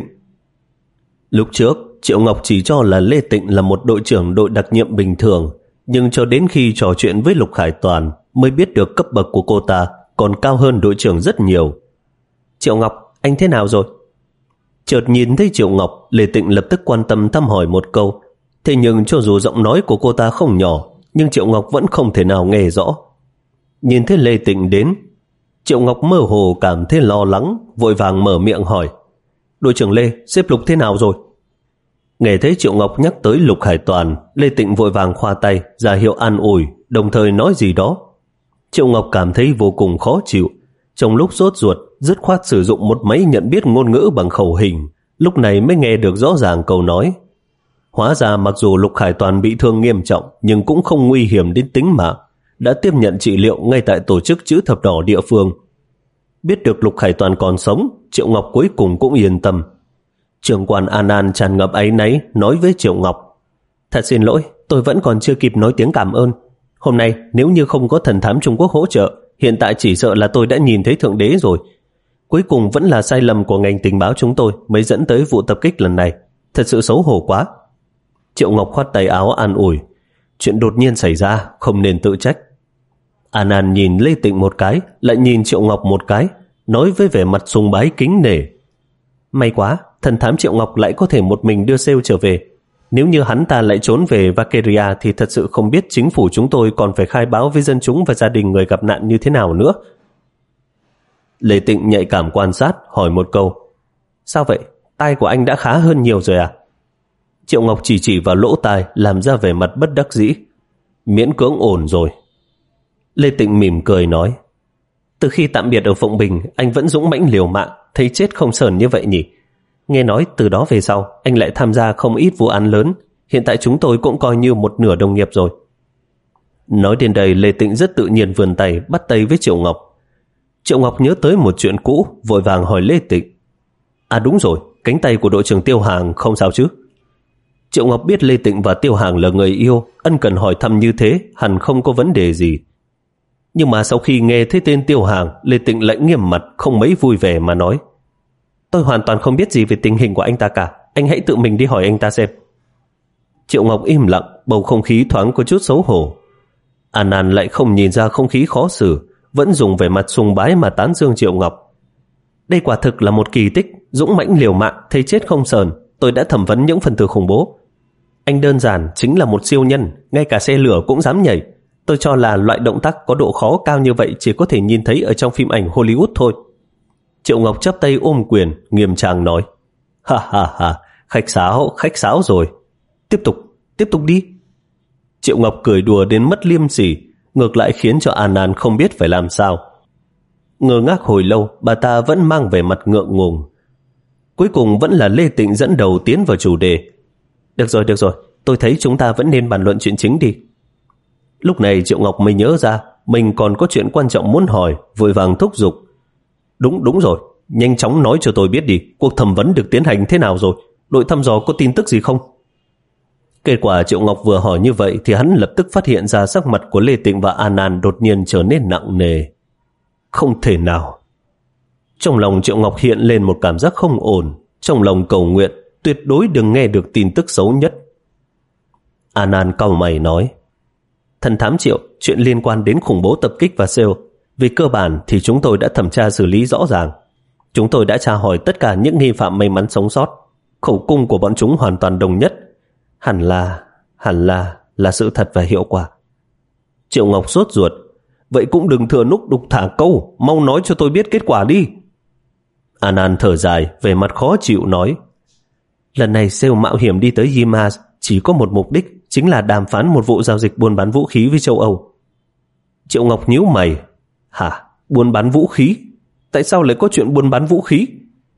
Lúc trước, Triệu Ngọc chỉ cho là Lê Tịnh là một đội trưởng đội đặc nhiệm bình thường, nhưng cho đến khi trò chuyện với Lục Khải Toàn mới biết được cấp bậc của cô ta còn cao hơn đội trưởng rất nhiều. Triệu Ngọc, anh thế nào rồi? Chợt nhìn thấy Triệu Ngọc, Lê Tịnh lập tức quan tâm thăm hỏi một câu. Thế nhưng cho dù giọng nói của cô ta không nhỏ, nhưng Triệu Ngọc vẫn không thể nào nghe rõ. Nhìn thấy Lê Tịnh đến, Triệu Ngọc mơ hồ cảm thấy lo lắng, vội vàng mở miệng hỏi. Đội trưởng Lê, xếp Lục thế nào rồi? Nghe thấy Triệu Ngọc nhắc tới Lục Hải Toàn, Lê Tịnh vội vàng khoa tay, ra hiệu an ủi, đồng thời nói gì đó. Triệu Ngọc cảm thấy vô cùng khó chịu. Trong lúc sốt ruột, dứt khoát sử dụng một máy nhận biết ngôn ngữ bằng khẩu hình, lúc này mới nghe được rõ ràng câu nói. Hóa ra mặc dù Lục Hải Toàn bị thương nghiêm trọng nhưng cũng không nguy hiểm đến tính mạng, đã tiếp nhận trị liệu ngay tại tổ chức chữ thập đỏ địa phương. Biết được Lục Hải Toàn còn sống, Triệu Ngọc cuối cùng cũng yên tâm. Trưởng quan Anan tràn ngập áy náy nói với Triệu Ngọc. Thật xin lỗi, tôi vẫn còn chưa kịp nói tiếng cảm ơn. Hôm nay nếu như không có thần thám Trung Quốc hỗ trợ, hiện tại chỉ sợ là tôi đã nhìn thấy Thượng Đế rồi. Cuối cùng vẫn là sai lầm của ngành tình báo chúng tôi mới dẫn tới vụ tập kích lần này. Thật sự xấu hổ quá. Triệu Ngọc khoát tay áo an ủi. Chuyện đột nhiên xảy ra, không nên tự trách. Anan nhìn Lê Tịnh một cái, lại nhìn Triệu Ngọc một cái, nói với vẻ mặt sùng bái kính nể. May quá, thần thám Triệu Ngọc lại có thể một mình đưa sale trở về. Nếu như hắn ta lại trốn về Vakeria thì thật sự không biết chính phủ chúng tôi còn phải khai báo với dân chúng và gia đình người gặp nạn như thế nào nữa. Lê Tịnh nhạy cảm quan sát, hỏi một câu. Sao vậy? Tai của anh đã khá hơn nhiều rồi à? Triệu Ngọc chỉ chỉ vào lỗ tai, làm ra vẻ mặt bất đắc dĩ. Miễn cưỡng ổn rồi. Lê Tịnh mỉm cười nói. Từ khi tạm biệt ở Phụng Bình, anh vẫn dũng mãnh liều mạng, thấy chết không sờn như vậy nhỉ? Nghe nói từ đó về sau, anh lại tham gia không ít vụ án lớn. Hiện tại chúng tôi cũng coi như một nửa đồng nghiệp rồi. Nói đến đây, Lê Tịnh rất tự nhiên vươn tay, bắt tay với Triệu Ngọc. Triệu Ngọc nhớ tới một chuyện cũ, vội vàng hỏi Lê Tịnh. À đúng rồi, cánh tay của đội trưởng Tiêu Hàng không sao chứ? Triệu Ngọc biết Lê Tịnh và Tiêu Hàng là người yêu, ân cần hỏi thăm như thế, hẳn không có vấn đề gì. Nhưng mà sau khi nghe thấy tên Tiêu Hàng, Lê Tịnh lại nghiêm mặt, không mấy vui vẻ mà nói. Tôi hoàn toàn không biết gì về tình hình của anh ta cả, anh hãy tự mình đi hỏi anh ta xem. Triệu Ngọc im lặng, bầu không khí thoáng có chút xấu hổ. Anan lại không nhìn ra không khí khó xử, vẫn dùng vẻ mặt sùng bái mà tán dương Triệu Ngọc. Đây quả thực là một kỳ tích, dũng mãnh liều mạng, thấy chết không sờn. Tôi đã thẩm vấn những phần tử khủng bố. Anh đơn giản chính là một siêu nhân, ngay cả xe lửa cũng dám nhảy. Tôi cho là loại động tác có độ khó cao như vậy chỉ có thể nhìn thấy ở trong phim ảnh Hollywood thôi. Triệu Ngọc chắp tay ôm quyền, nghiêm trang nói. Ha ha ha, khách sáo, khách sáo rồi. Tiếp tục, tiếp tục đi. Triệu Ngọc cười đùa đến mất liêm sỉ, ngược lại khiến cho An An không biết phải làm sao. Ngơ ngác hồi lâu, bà ta vẫn mang vẻ mặt ngượng ngùng. Cuối cùng vẫn là Lê Tịnh dẫn đầu tiến vào chủ đề. Được rồi, được rồi, tôi thấy chúng ta vẫn nên bàn luận chuyện chính đi. Lúc này Triệu Ngọc mới nhớ ra mình còn có chuyện quan trọng muốn hỏi, vội vàng thúc giục. Đúng, đúng rồi, nhanh chóng nói cho tôi biết đi, cuộc thẩm vấn được tiến hành thế nào rồi? Đội thăm dò có tin tức gì không? Kết quả Triệu Ngọc vừa hỏi như vậy thì hắn lập tức phát hiện ra sắc mặt của Lê Tịnh và An An đột nhiên trở nên nặng nề. Không thể nào. Trong lòng Triệu Ngọc hiện lên một cảm giác không ổn, trong lòng cầu nguyện tuyệt đối đừng nghe được tin tức xấu nhất. An An cau mày nói, thần thám Triệu, chuyện liên quan đến khủng bố tập kích và sale, về cơ bản thì chúng tôi đã thẩm tra xử lý rõ ràng. Chúng tôi đã tra hỏi tất cả những nghi phạm may mắn sống sót. Khẩu cung của bọn chúng hoàn toàn đồng nhất. Hẳn là, hẳn là, là sự thật và hiệu quả. Triệu Ngọc sốt ruột. Vậy cũng đừng thừa núc đục thả câu, mau nói cho tôi biết kết quả đi. An An thở dài, về mặt khó chịu nói, lần này sale mạo hiểm đi tới Yimas chỉ có một mục đích, chính là đàm phán một vụ giao dịch buôn bán vũ khí với châu Âu. Triệu Ngọc nhíu mày. Hả? Buôn bán vũ khí? Tại sao lại có chuyện buôn bán vũ khí?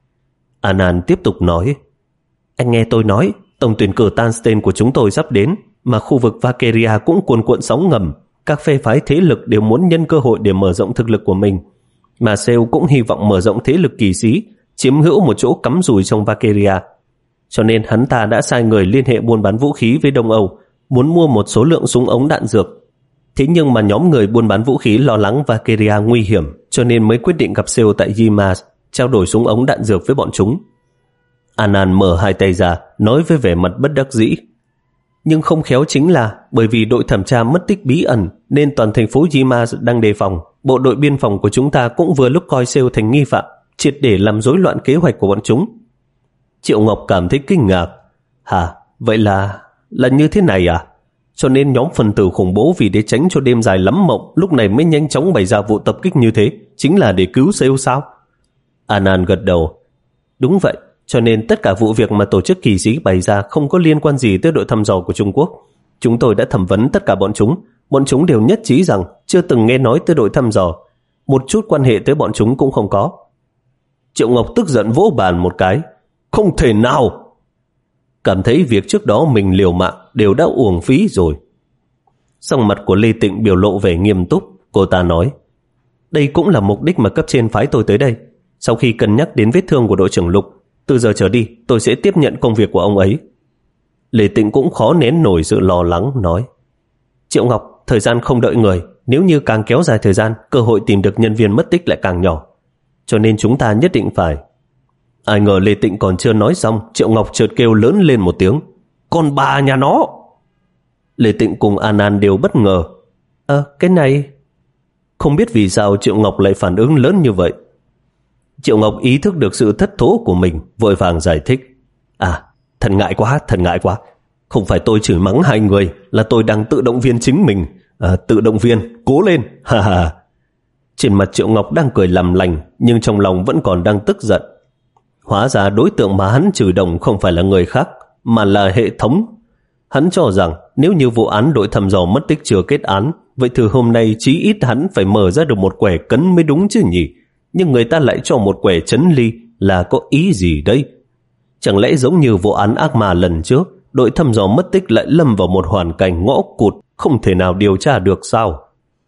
An An tiếp tục nói, anh nghe tôi nói, tổng tuyển cử Tanstein của chúng tôi sắp đến, mà khu vực Vakeria cũng cuồn cuộn sóng ngầm. Các phe phái thế lực đều muốn nhân cơ hội để mở rộng thực lực của mình, mà Sale cũng hy vọng mở rộng thế lực kỳ sĩ, chiếm hữu một chỗ cắm rùi trong Vakeria. Cho nên hắn ta đã sai người liên hệ buôn bán vũ khí với Đông Âu, muốn mua một số lượng súng ống đạn dược. Thế nhưng mà nhóm người buôn bán vũ khí lo lắng Vakeria nguy hiểm, cho nên mới quyết định gặp Sale tại Yimas, trao đổi súng ống đạn dược với bọn chúng. An An mở hai tay ra, nói với vẻ mặt bất đắc dĩ. Nhưng không khéo chính là bởi vì đội thẩm tra mất tích bí ẩn nên toàn thành phố Yimas đang đề phòng. Bộ đội biên phòng của chúng ta cũng vừa lúc coi Sale thành nghi phạm, triệt để làm rối loạn kế hoạch của bọn chúng. Triệu Ngọc cảm thấy kinh ngạc. Hả? Vậy là... là như thế này à? Cho nên nhóm phần tử khủng bố vì để tránh cho đêm dài lắm mộng lúc này mới nhanh chóng bày ra vụ tập kích như thế, chính là để cứu Sale sao? An An gật đầu. Đúng vậy, cho nên tất cả vụ việc mà tổ chức kỳ sĩ bày ra không có liên quan gì tới đội thăm dò của Trung Quốc. Chúng tôi đã thẩm vấn tất cả bọn chúng, bọn chúng đều nhất trí rằng chưa từng nghe nói tới đội thăm dò, một chút quan hệ tới bọn chúng cũng không có. Triệu Ngọc tức giận vỗ bàn một cái. Không thể nào! Cảm thấy việc trước đó mình liều mạng đều đã uổng phí rồi. Sắc mặt của Lê Tịnh biểu lộ vẻ nghiêm túc. Cô ta nói, đây cũng là mục đích mà cấp trên phái tôi tới đây. Sau khi cân nhắc đến vết thương của đội trưởng Lục, từ giờ trở đi tôi sẽ tiếp nhận công việc của ông ấy. Lê Tịnh cũng khó nén nổi sự lo lắng, nói, Triệu Ngọc, thời gian không đợi người, nếu như càng kéo dài thời gian, cơ hội tìm được nhân viên mất tích lại càng nhỏ. Cho nên chúng ta nhất định phải... Ai ngờ Lê Tịnh còn chưa nói xong, Triệu Ngọc chợt kêu lớn lên một tiếng, con bà nhà nó! Lê Tịnh cùng An An đều bất ngờ. Ờ, cái này... Không biết vì sao Triệu Ngọc lại phản ứng lớn như vậy. Triệu Ngọc ý thức được sự thất thố của mình, vội vàng giải thích. À, thật ngại quá, thật ngại quá. Không phải tôi chửi mắng hai người, là tôi đang tự động viên chính mình. À, tự động viên, cố lên, ha ha. Trên mặt Triệu Ngọc đang cười làm lành, nhưng trong lòng vẫn còn đang tức giận. Hóa ra đối tượng mà hắn chửi đồng không phải là người khác, mà là hệ thống. Hắn cho rằng nếu như vụ án đội thăm dò mất tích chưa kết án, vậy từ hôm nay chí ít hắn phải mở ra được một quẻ cấn mới đúng chứ nhỉ. Nhưng người ta lại cho một quẻ chấn ly, là có ý gì đây? Chẳng lẽ giống như vụ án ác ma lần trước, đội thăm dò mất tích lại lâm vào một hoàn cảnh ngõ cụt, không thể nào điều tra được sao?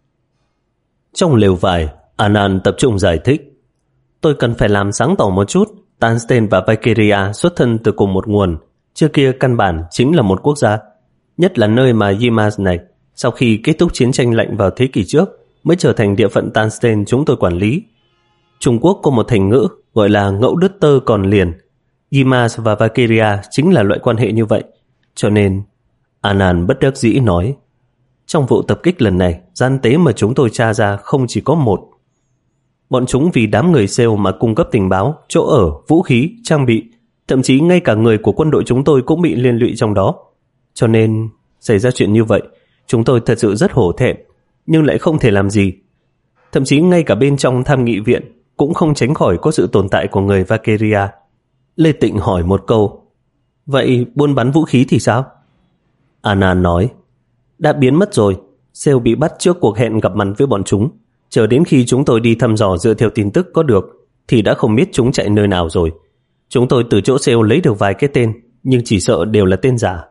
Trong lều vải, An An tập trung giải thích. Tôi cần phải làm sáng tỏ một chút. Tanstein và Vakeria xuất thân từ cùng một nguồn, trước kia căn bản chính là một quốc gia, nhất là nơi mà Yimas này, sau khi kết thúc chiến tranh lạnh vào thế kỷ trước, mới trở thành địa phận Tanstein chúng tôi quản lý. Trung Quốc có một thành ngữ gọi là ngẫu đứt tơ còn liền. Yimas và Vakeria chính là loại quan hệ như vậy. Cho nên, An An bất đắc dĩ nói, trong vụ tập kích lần này, gian tế mà chúng tôi tra ra không chỉ có một. Bọn chúng vì đám người sale mà cung cấp tình báo, chỗ ở, vũ khí, trang bị, thậm chí ngay cả người của quân đội chúng tôi cũng bị liên lụy trong đó. Cho nên, xảy ra chuyện như vậy, chúng tôi thật sự rất hổ thẹn, nhưng lại không thể làm gì. Thậm chí ngay cả bên trong tham nghị viện cũng không tránh khỏi có sự tồn tại của người Vakeria. Lê Tịnh hỏi một câu, vậy buôn bán vũ khí thì sao? An An nói, đã biến mất rồi, Sale bị bắt trước cuộc hẹn gặp mặt với bọn chúng. Chờ đến khi chúng tôi đi thăm dò dựa theo tin tức có được thì đã không biết chúng chạy nơi nào rồi. Chúng tôi từ chỗ sale lấy được vài cái tên, nhưng chỉ sợ đều là tên giả.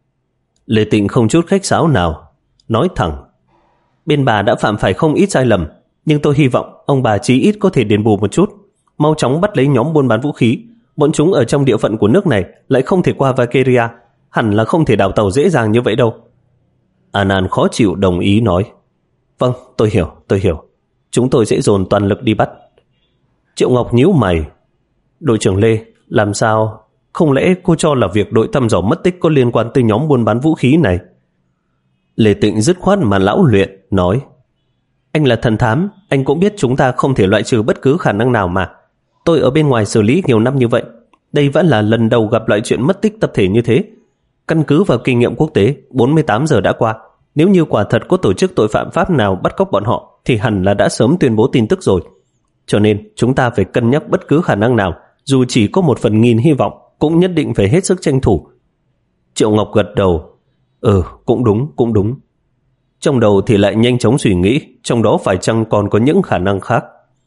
Lê Tịnh không chút khách sáo nào, nói thẳng: bên bà đã phạm phải không ít sai lầm, nhưng tôi hy vọng ông bà chí ít có thể đền bù một chút. Mau chóng bắt lấy nhóm buôn bán vũ khí. Bọn chúng ở trong địa phận của nước này lại không thể qua Valkyria, hẳn là không thể đào tàu dễ dàng như vậy đâu. Anan khó chịu đồng ý nói: vâng, tôi hiểu, tôi hiểu. Chúng tôi sẽ dồn toàn lực đi bắt. Triệu Ngọc nhíu mày: đội trưởng Lê, làm sao? Không lẽ cô cho là việc đội thăm dò mất tích có liên quan tới nhóm buôn bán vũ khí này? Lê Tịnh dứt khoát mà lão luyện, nói: anh là thần thám, anh cũng biết chúng ta không thể loại trừ bất cứ khả năng nào mà. Tôi ở bên ngoài xử lý nhiều năm như vậy, đây vẫn là lần đầu gặp loại chuyện mất tích tập thể như thế. Căn cứ vào kinh nghiệm quốc tế, bốn mươi tám giờ đã qua. Nếu như quả thật có tổ chức tội phạm Pháp nào bắt cóc bọn họ thì hẳn là đã sớm tuyên bố tin tức rồi. Cho nên chúng ta phải cân nhắc bất cứ khả năng nào, dù chỉ có một phần nghìn hy vọng, cũng nhất định phải hết sức tranh thủ. Triệu Ngọc gật đầu: Ừ, cũng đúng, cũng đúng. Trong đầu thì lại nhanh chóng suy nghĩ, trong đó phải chăng còn có những khả năng khác.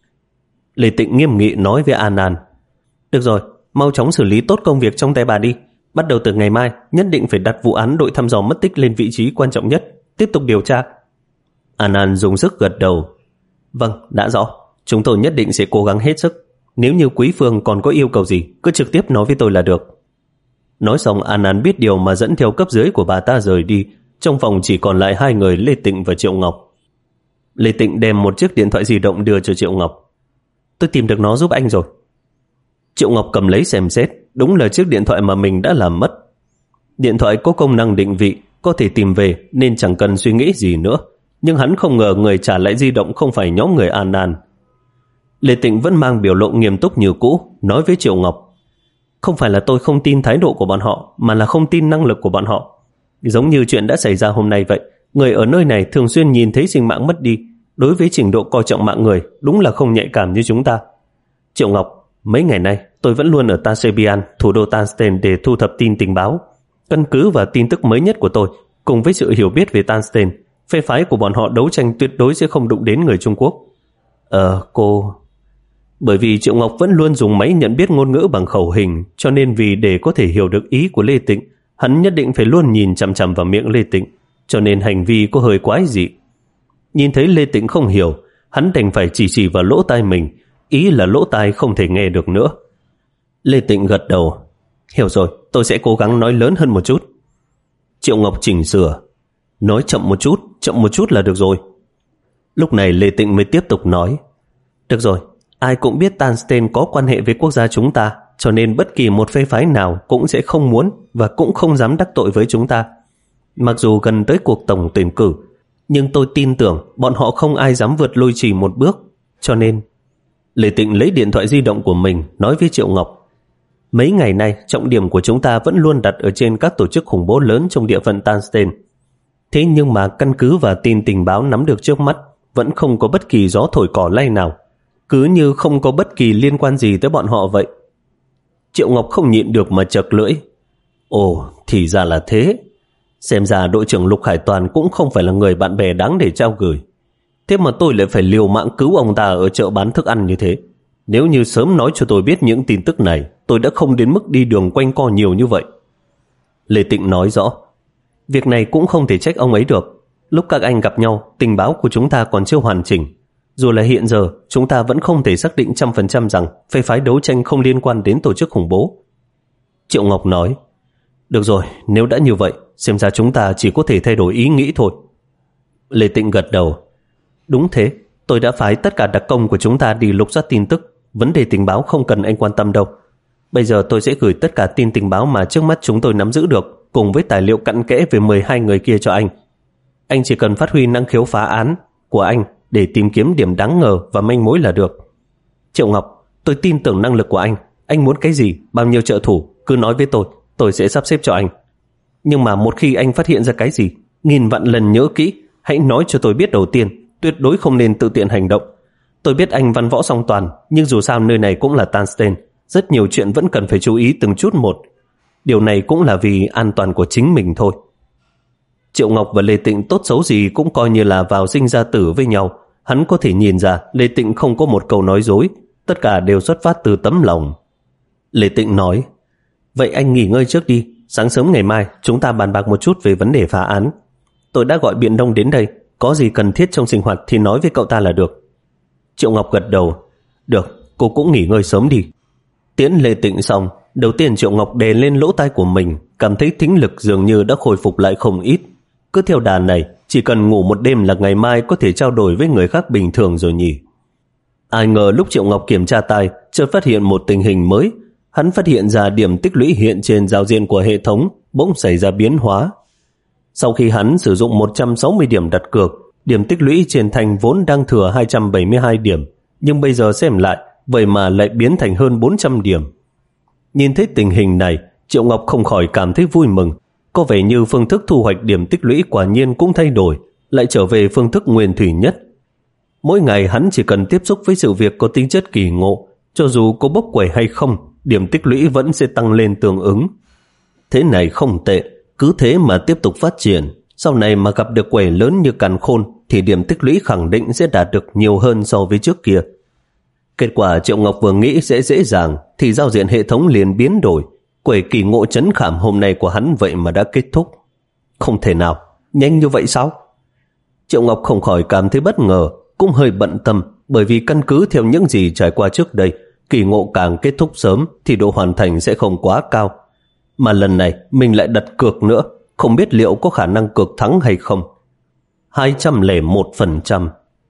Lê Tịnh nghiêm nghị nói với Anan: được rồi, mau chóng xử lý tốt công việc trong tay bà đi. Bắt đầu từ ngày mai, nhất định phải đặt vụ án đội thăm dò mất tích lên vị trí quan trọng nhất, tiếp tục điều tra. Anan dùng sức gật đầu: vâng, đã rõ. Chúng tôi nhất định sẽ cố gắng hết sức. Nếu như Quý Phương còn có yêu cầu gì, cứ trực tiếp nói với tôi là được. Nói xong, Anan biết điều mà dẫn theo cấp dưới của bà ta rời đi. Trong phòng chỉ còn lại hai người, Lê Tịnh và Triệu Ngọc. Lê Tịnh đem một chiếc điện thoại di động đưa cho Triệu Ngọc: tôi tìm được nó giúp anh rồi. Triệu Ngọc cầm lấy xem xét, đúng là chiếc điện thoại mà mình đã làm mất. Điện thoại có công năng định vị, có thể tìm về nên chẳng cần suy nghĩ gì nữa. Nhưng hắn không ngờ người trả lại di động không phải nhóm người Anan. Lê Tịnh vẫn mang biểu lộ nghiêm túc như cũ, nói với Triệu Ngọc: không phải là tôi không tin thái độ của bọn họ, mà là không tin năng lực của bọn họ. Giống như chuyện đã xảy ra hôm nay vậy, người ở nơi này thường xuyên nhìn thấy sinh mạng mất đi, đối với trình độ coi trọng mạng người đúng là không nhạy cảm như chúng ta. Triệu Ngọc, mấy ngày nay tôi vẫn luôn ở Tansebian, thủ đô Tansten, để thu thập tin tình báo. Căn cứ vào tin tức mới nhất của tôi, cùng với sự hiểu biết về Tansten, phe phái của bọn họ đấu tranh tuyệt đối sẽ không đụng đến người Trung Quốc. Ờ, cô... Bởi vì Triệu Ngọc vẫn luôn dùng máy nhận biết ngôn ngữ bằng khẩu hình, cho nên vì để có thể hiểu được ý của Lê Tịnh, hắn nhất định phải luôn nhìn chằm chằm vào miệng Lê Tịnh, cho nên hành vi có hơi quái dị. Nhìn thấy Lê Tịnh không hiểu, hắn đành phải chỉ chỉ vào lỗ tai mình, ý là lỗ tai không thể nghe được nữa. Lê Tịnh gật đầu: hiểu rồi, tôi sẽ cố gắng nói lớn hơn một chút. Triệu Ngọc chỉnh sửa: nói chậm một chút, chậm một chút là được rồi. Lúc này Lê Tịnh mới tiếp tục nói: được rồi, ai cũng biết Tansten có quan hệ với quốc gia chúng ta, cho nên bất kỳ một phe phái nào cũng sẽ không muốn và cũng không dám đắc tội với chúng ta. Mặc dù gần tới cuộc tổng tuyển cử, nhưng tôi tin tưởng bọn họ không ai dám vượt lôi trì một bước. Cho nên Lê Tịnh lấy điện thoại di động của mình, nói với Triệu Ngọc: mấy ngày nay trọng điểm của chúng ta vẫn luôn đặt ở trên các tổ chức khủng bố lớn trong địa phận Tansten. Thế nhưng mà căn cứ và tin tình báo nắm được trước mắt, vẫn không có bất kỳ gió thổi cỏ lay nào, cứ như không có bất kỳ liên quan gì tới bọn họ vậy. Triệu Ngọc không nhịn được mà chật lưỡi: ồ, thì ra là thế. Xem ra đội trưởng Lục Hải Toàn cũng không phải là người bạn bè đáng để trao gửi. Thế mà tôi lại phải liều mạng cứu ông ta ở chợ bán thức ăn như thế. Nếu như sớm nói cho tôi biết những tin tức này, tôi đã không đến mức đi đường quanh co nhiều như vậy. Lê Tịnh nói rõ: việc này cũng không thể trách ông ấy được. Lúc các anh gặp nhau, tình báo của chúng ta còn chưa hoàn chỉnh. Dù là hiện giờ, chúng ta vẫn không thể xác định trăm phần trăm rằng phe phái đấu tranh không liên quan đến tổ chức khủng bố. Triệu Ngọc nói: được rồi, nếu đã như vậy, xem ra chúng ta chỉ có thể thay đổi ý nghĩ thôi. Lê Tịnh gật đầu: đúng thế, tôi đã phái tất cả đặc công của chúng ta đi lục soát tin tức. Vấn đề tình báo không cần anh quan tâm đâu. Bây giờ tôi sẽ gửi tất cả tin tình báo mà trước mắt chúng tôi nắm giữ được, cùng với tài liệu cặn kẽ về mười hai người kia cho anh. Anh chỉ cần phát huy năng khiếu phá án của anh để tìm kiếm điểm đáng ngờ và manh mối là được. Triệu Ngọc, tôi tin tưởng năng lực của anh. Anh muốn cái gì, bao nhiêu trợ thủ, cứ nói với tôi, tôi sẽ sắp xếp cho anh. Nhưng mà một khi anh phát hiện ra cái gì, nghìn vạn lần nhớ kỹ, hãy nói cho tôi biết đầu tiên, tuyệt đối không nên tự tiện hành động. Tôi biết anh văn võ song toàn, nhưng dù sao nơi này cũng là Tansten, rất nhiều chuyện vẫn cần phải chú ý từng chút một. Điều này cũng là vì an toàn của chính mình thôi. Triệu Ngọc và Lê Tịnh tốt xấu gì cũng coi như là vào sinh ra tử với nhau. Hắn có thể nhìn ra Lê Tịnh không có một câu nói dối, tất cả đều xuất phát từ tấm lòng. Lê Tịnh nói, vậy anh nghỉ ngơi trước đi, sáng sớm ngày mai chúng ta bàn bạc một chút về vấn đề phá án. Tôi đã gọi Biện Đông đến đây, có gì cần thiết trong sinh hoạt thì nói với cậu ta là được. Triệu Ngọc gật đầu, được, cô cũng nghỉ ngơi sớm đi. Tiễn Lê Tịnh xong, đầu tiên Triệu Ngọc đè lên lỗ tai của mình, cảm thấy thính lực dường như đã khôi phục lại không ít. Cứ theo đà này, chỉ cần ngủ một đêm là ngày mai có thể trao đổi với người khác bình thường rồi nhỉ. Ai ngờ lúc Triệu Ngọc kiểm tra tai, chợt phát hiện một tình hình mới. Hắn phát hiện ra điểm tích lũy hiện trên giao diện của hệ thống bỗng xảy ra biến hóa. Sau khi hắn sử dụng một trăm sáu mươi điểm đặt cược, điểm tích lũy trên thành vốn đang thừa hai trăm bảy mươi hai điểm, nhưng bây giờ xem lại, vậy mà lại biến thành hơn bốn trăm điểm. Nhìn thấy tình hình này, Triệu Ngọc không khỏi cảm thấy vui mừng. Có vẻ như phương thức thu hoạch điểm tích lũy quả nhiên cũng thay đổi, lại trở về phương thức nguyên thủy nhất. Mỗi ngày hắn chỉ cần tiếp xúc với sự việc có tính chất kỳ ngộ, cho dù có bốc quẩy hay không, điểm tích lũy vẫn sẽ tăng lên tương ứng. Thế này không tệ, cứ thế mà tiếp tục phát triển. Sau này mà gặp được quẩy lớn như Càn Khôn thì điểm tích lũy khẳng định sẽ đạt được nhiều hơn so với trước kia. Kết quả Triệu Ngọc vừa nghĩ sẽ dễ dàng thì giao diện hệ thống liền biến đổi. Quẩy kỳ ngộ trấn khảm hôm nay của hắn vậy mà đã kết thúc. Không thể nào, nhanh như vậy sao? Triệu Ngọc không khỏi cảm thấy bất ngờ, cũng hơi bận tâm, bởi vì căn cứ theo những gì trải qua trước đây, kỳ ngộ càng kết thúc sớm thì độ hoàn thành sẽ không quá cao. Mà lần này mình lại đặt cược nữa, không biết liệu có khả năng cược thắng hay không. hai trăm lẻ một phần trăm.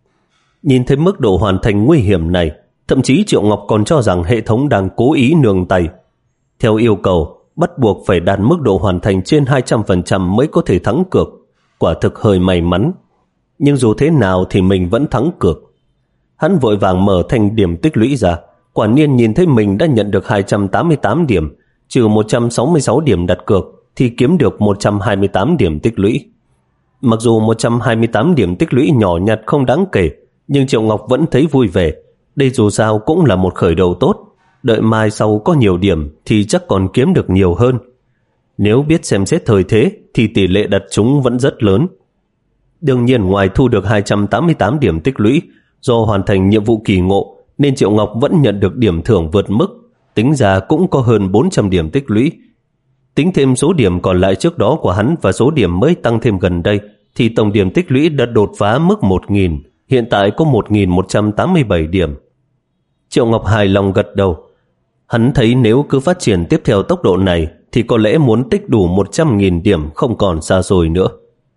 Nhìn thấy mức độ hoàn thành nguy hiểm này, thậm chí Triệu Ngọc còn cho rằng hệ thống đang cố ý nương tay. Theo yêu cầu, bắt buộc phải đạt mức độ hoàn thành trên hai trăm phần trăm mới có thể thắng cược. Quả thực hơi may mắn. Nhưng dù thế nào thì mình vẫn thắng cược. Hắn vội vàng mở thành điểm tích lũy ra. Quả nhiên nhìn thấy mình đã nhận được hai trăm tám mươi tám điểm, trừ một trăm sáu mươi sáu điểm đặt cược thì kiếm được một trăm hai mươi tám điểm tích lũy. Mặc dù một trăm hai mươi tám điểm tích lũy nhỏ nhặt không đáng kể, nhưng Triệu Ngọc vẫn thấy vui vẻ. Đây dù sao cũng là một khởi đầu tốt. Đợi mai sau có nhiều điểm thì chắc còn kiếm được nhiều hơn. Nếu biết xem xét thời thế thì tỷ lệ đặt trúng vẫn rất lớn. Đương nhiên ngoài thu được hai trăm tám mươi tám điểm tích lũy, do hoàn thành nhiệm vụ kỳ ngộ nên Triệu Ngọc vẫn nhận được điểm thưởng vượt mức, tính ra cũng có hơn bốn trăm điểm tích lũy. Tính thêm số điểm còn lại trước đó của hắn và số điểm mới tăng thêm gần đây thì tổng điểm tích lũy đã đột phá mức một nghìn, hiện tại có một nghìn một trăm tám mươi bảy điểm. Triệu Ngọc hài lòng gật đầu. Hắn thấy nếu cứ phát triển tiếp theo tốc độ này thì có lẽ muốn tích đủ một trăm nghìn điểm không còn xa xôi nữa.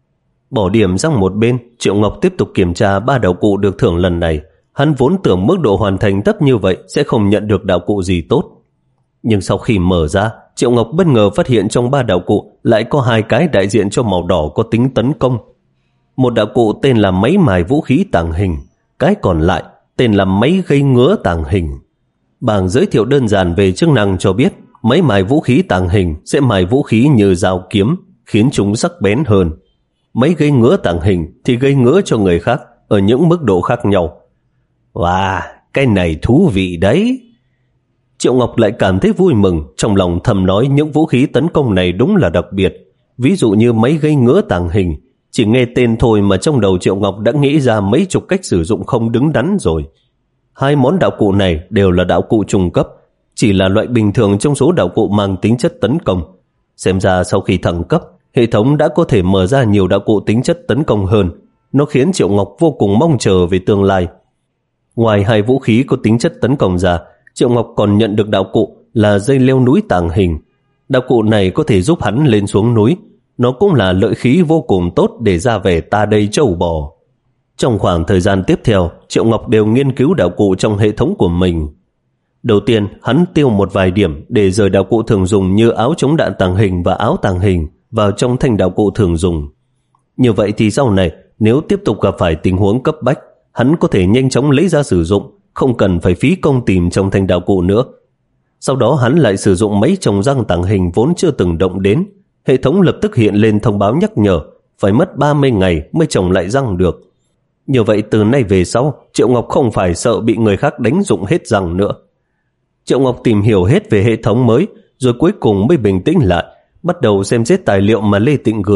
Bỏ điểm sang một bên, Triệu Ngọc tiếp tục kiểm tra ba đạo cụ được thưởng lần này. Hắn vốn tưởng mức độ hoàn thành thấp như vậy sẽ không nhận được đạo cụ gì tốt. Nhưng sau khi mở ra, Triệu Ngọc bất ngờ phát hiện trong ba đạo cụ lại có hai cái đại diện cho màu đỏ có tính tấn công. Một đạo cụ tên là máy mài vũ khí tàng hình, cái còn lại tên là máy gây ngứa tàng hình. Bảng giới thiệu đơn giản về chức năng cho biết máy mài vũ khí tàng hình sẽ mài vũ khí như dao kiếm, khiến chúng sắc bén hơn. Máy gây ngứa tàng hình thì gây ngứa cho người khác ở những mức độ khác nhau. Wow, cái này thú vị đấy. Triệu Ngọc lại cảm thấy vui mừng, trong lòng thầm nói những vũ khí tấn công này đúng là đặc biệt. Ví dụ như máy gây ngứa tàng hình, chỉ nghe tên thôi mà trong đầu Triệu Ngọc đã nghĩ ra mấy chục cách sử dụng không đứng đắn rồi. Hai món đạo cụ này đều là đạo cụ trung cấp, chỉ là loại bình thường trong số đạo cụ mang tính chất tấn công. Xem ra sau khi thăng cấp, hệ thống đã có thể mở ra nhiều đạo cụ tính chất tấn công hơn. Nó khiến Triệu Ngọc vô cùng mong chờ về tương lai. Ngoài hai vũ khí có tính chất tấn công ra, Triệu Ngọc còn nhận được đạo cụ là dây leo núi tàng hình. Đạo cụ này có thể giúp hắn lên xuống núi. Nó cũng là lợi khí vô cùng tốt để ra vẻ ta đây trâu bò. Trong khoảng thời gian tiếp theo, Triệu Ngọc đều nghiên cứu đạo cụ trong hệ thống của mình. Đầu tiên, hắn tiêu một vài điểm để rời đạo cụ thường dùng như áo chống đạn tàng hình và áo tàng hình vào trong thanh đạo cụ thường dùng. Như vậy thì sau này, nếu tiếp tục gặp phải tình huống cấp bách, hắn có thể nhanh chóng lấy ra sử dụng, không cần phải phí công tìm trong thanh đạo cụ nữa. Sau đó hắn lại sử dụng mấy trồng răng tàng hình vốn chưa từng động đến. Hệ thống lập tức hiện lên thông báo nhắc nhở, phải mất ba mươi ngày mới trồng lại răng được. Như vậy từ nay về sau, Triệu Ngọc không phải sợ bị người khác đánh dụng hết răng nữa. Triệu Ngọc tìm hiểu hết về hệ thống mới, rồi cuối cùng mới bình tĩnh lại, bắt đầu xem xét tài liệu mà Lê Tịnh gửi.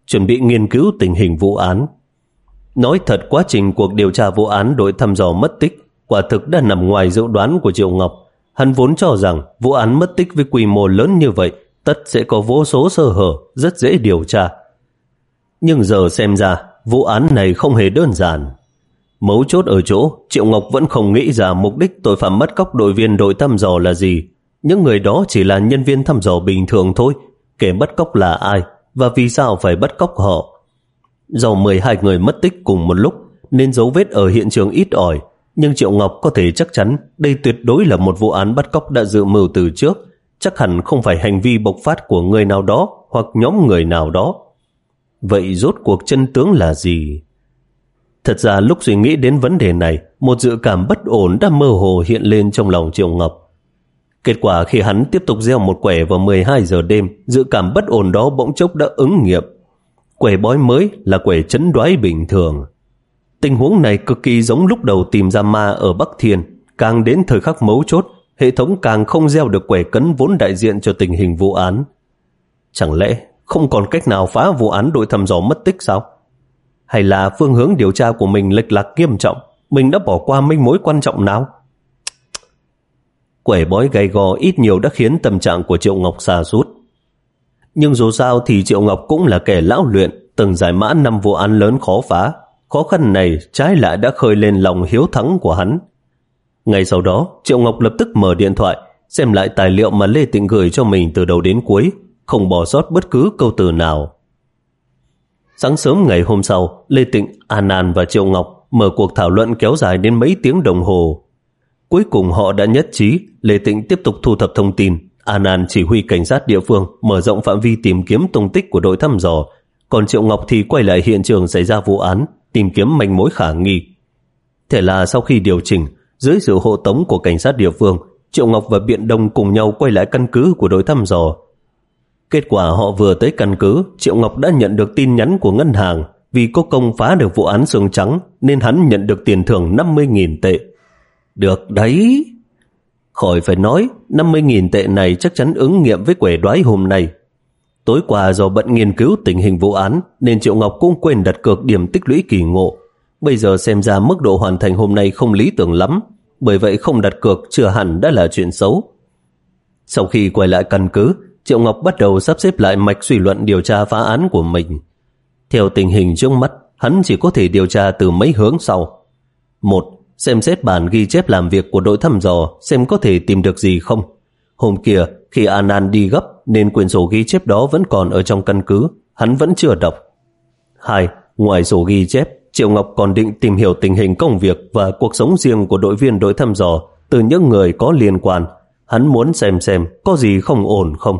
chuẩn bị nghiên cứu tình hình vụ án. Nói thật, quá trình cuộc điều tra vụ án đội thăm dò mất tích quả thực đã nằm ngoài dự đoán của Triệu Ngọc. Hắn vốn cho rằng vụ án mất tích với quy mô lớn như vậy tất sẽ có vô số sơ hở, rất dễ điều tra. Nhưng giờ xem ra vụ án này không hề đơn giản. Mấu chốt ở chỗ Triệu Ngọc vẫn không nghĩ ra mục đích tội phạm bắt cóc đội viên đội thăm dò là gì. Những người đó chỉ là nhân viên thăm dò bình thường thôi. Kẻ bắt cóc là ai và vì sao phải bắt cóc họ? Do mười hai người mất tích cùng một lúc nên dấu vết ở hiện trường ít ỏi, nhưng Triệu Ngọc có thể chắc chắn đây tuyệt đối là một vụ án bắt cóc đã dự mưu từ trước. Chắc hẳn không phải hành vi bộc phát của người nào đó hoặc nhóm người nào đó. Vậy rốt cuộc chân tướng là gì? Thật ra lúc suy nghĩ đến vấn đề này, một dự cảm bất ổn đã mơ hồ hiện lên trong lòng Triệu Ngọc. Kết quả khi hắn tiếp tục gieo một quẻ vào mười hai giờ đêm, dự cảm bất ổn đó bỗng chốc đã ứng nghiệm. Quẻ bói mới là quẻ chấn đoái bình thường. Tình huống này cực kỳ giống lúc đầu tìm ra ma ở Bắc Thiên. Càng đến thời khắc mấu chốt, hệ thống càng không gieo được quẻ cấn vốn đại diện cho tình hình vụ án. Chẳng lẽ không còn cách nào phá vụ án đội thăm dò mất tích sao? Hay là phương hướng điều tra của mình lệch lạc nghiêm trọng, mình đã bỏ qua manh mối quan trọng nào? Quẻ bói gay go ít nhiều đã khiến tâm trạng của Triệu Ngọc sa sút. Nhưng dù sao thì Triệu Ngọc cũng là kẻ lão luyện, từng giải mã năm vụ án lớn khó phá. Khó khăn này trái lại đã khơi lên lòng hiếu thắng của hắn. Ngay sau đó, Triệu Ngọc lập tức mở điện thoại, xem lại tài liệu mà Lê Tịnh gửi cho mình từ đầu đến cuối, không bỏ sót bất cứ câu từ nào. Sáng sớm ngày hôm sau, Lê Tịnh, An An và Triệu Ngọc mở cuộc thảo luận kéo dài đến mấy tiếng đồng hồ. Cuối cùng họ đã nhất trí, Lê Tịnh tiếp tục thu thập thông tin, An An chỉ huy cảnh sát địa phương mở rộng phạm vi tìm kiếm tung tích của đội thăm dò, còn Triệu Ngọc thì quay lại hiện trường xảy ra vụ án, tìm kiếm manh mối khả nghi. Thế là sau khi điều chỉnh, dưới sự hộ tống của cảnh sát địa phương, Triệu Ngọc và Biện Đông cùng nhau quay lại căn cứ của đội thăm dò. Kết quả họ vừa tới căn cứ, Triệu Ngọc đã nhận được tin nhắn của ngân hàng. Vì có công phá được vụ án xương trắng nên hắn nhận được tiền thưởng năm mươi nghìn tệ. Được đấy! Khỏi phải nói, năm mươi nghìn tệ này chắc chắn ứng nghiệm với quẻ đoái hôm nay. Tối qua do bận nghiên cứu tình hình vụ án nên Triệu Ngọc cũng quên đặt cược điểm tích lũy kỳ ngộ. Bây giờ xem ra mức độ hoàn thành hôm nay không lý tưởng lắm, bởi vậy không đặt cược chưa hẳn đã là chuyện xấu. Sau khi quay lại căn cứ, Triệu Ngọc bắt đầu sắp xếp lại mạch suy luận điều tra phá án của mình. Theo tình hình trước mắt, hắn chỉ có thể điều tra từ mấy hướng sau. Một, xem xét bản ghi chép làm việc của đội thăm dò xem có thể tìm được gì không. Hôm kia, khi An An đi gấp nên quyển sổ ghi chép đó vẫn còn ở trong căn cứ, hắn vẫn chưa đọc. Hai, ngoài sổ ghi chép, Triệu Ngọc còn định tìm hiểu tình hình công việc và cuộc sống riêng của đội viên đội thăm dò từ những người có liên quan. Hắn muốn xem xem có gì không ổn không.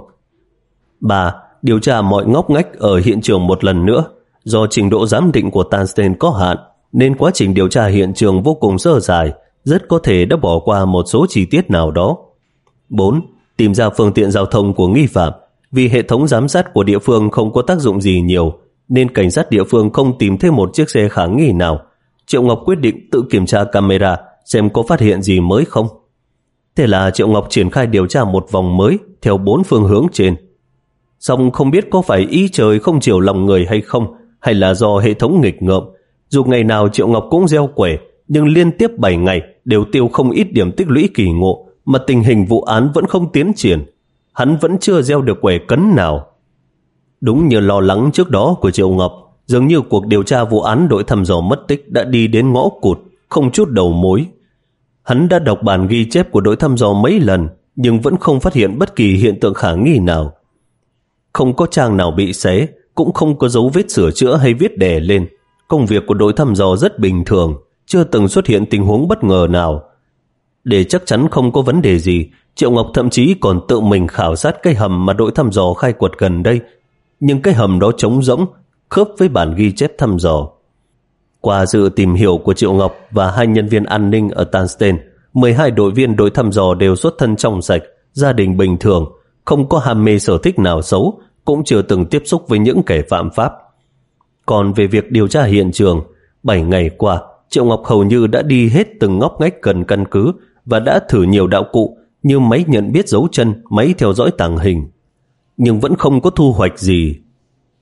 Ba, điều tra mọi ngóc ngách ở hiện trường một lần nữa. Do trình độ giám định của Tanstein có hạn nên quá trình điều tra hiện trường vô cùng sơ sài, rất có thể đã bỏ qua một số chi tiết nào đó. Bốn, tìm ra phương tiện giao thông của nghi phạm. Vì hệ thống giám sát của địa phương không có tác dụng gì nhiều nên cảnh sát địa phương không tìm thấy một chiếc xe khả nghi nào. Triệu Ngọc quyết định tự kiểm tra camera xem có phát hiện gì mới không. Thế là Triệu Ngọc triển khai điều tra một vòng mới theo bốn phương hướng trên. Song không biết có phải ý trời không chiều lòng người hay không, hay là do hệ thống nghịch ngợm. Dù ngày nào Triệu Ngọc cũng gieo quẻ, nhưng liên tiếp bảy ngày đều tiêu không ít điểm tích lũy kỳ ngộ, mà tình hình vụ án vẫn không tiến triển. Hắn vẫn chưa gieo được quẻ cấn nào. Đúng như lo lắng trước đó của Triệu Ngọc, dường như cuộc điều tra vụ án đội thăm dò mất tích đã đi đến ngõ cụt, không chút đầu mối. Hắn đã đọc bản ghi chép của đội thăm dò mấy lần, nhưng vẫn không phát hiện bất kỳ hiện tượng khả nghi nào. Không có trang nào bị xé, cũng không có dấu vết sửa chữa hay viết đè lên. Công việc của đội thăm dò rất bình thường, chưa từng xuất hiện tình huống bất ngờ nào. Để chắc chắn không có vấn đề gì, Triệu Ngọc thậm chí còn tự mình khảo sát cái hầm mà đội thăm dò khai quật gần đây. Nhưng cái hầm đó trống rỗng, khớp với bản ghi chép thăm dò. Qua sự tìm hiểu của Triệu Ngọc và hai nhân viên an ninh ở Tanstein, mười hai đội viên đội thăm dò đều xuất thân trong sạch, gia đình bình thường, không có ham mê sở thích nào xấu, cũng chưa từng tiếp xúc với những kẻ phạm pháp. Còn về việc điều tra hiện trường, bảy ngày qua, Triệu Ngọc hầu như đã đi hết từng ngóc ngách gần căn cứ và đã thử nhiều đạo cụ như máy nhận biết dấu chân, máy theo dõi tàng hình. Nhưng vẫn không có thu hoạch gì.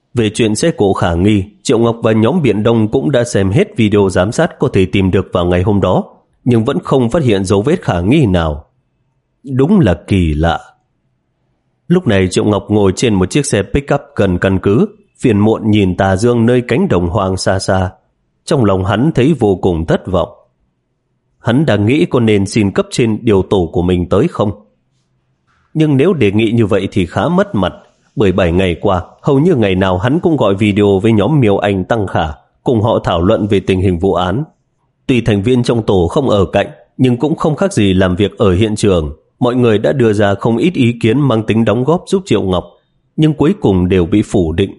Về chuyện xe cộ khả nghi, Triệu Ngọc và nhóm Biển Đông cũng đã xem hết video giám sát có thể tìm được vào ngày hôm đó, nhưng vẫn không phát hiện dấu vết khả nghi nào. Đúng là kỳ lạ. Lúc này Triệu Ngọc ngồi trên một chiếc xe pick-up gần căn cứ, phiền muộn nhìn tà dương nơi cánh đồng hoang xa xa. Trong lòng hắn thấy vô cùng thất vọng. Hắn đang nghĩ có nên xin cấp trên điều tổ của mình tới không? Nhưng nếu đề nghị như vậy thì khá mất mặt, bởi bảy ngày qua, hầu như ngày nào hắn cũng gọi video với nhóm Miêu Anh Tăng Khả, cùng họ thảo luận về tình hình vụ án. Tuy thành viên trong tổ không ở cạnh, nhưng cũng không khác gì làm việc ở hiện trường. Mọi người đã đưa ra không ít ý kiến mang tính đóng góp giúp Triệu Ngọc, nhưng cuối cùng đều bị phủ định.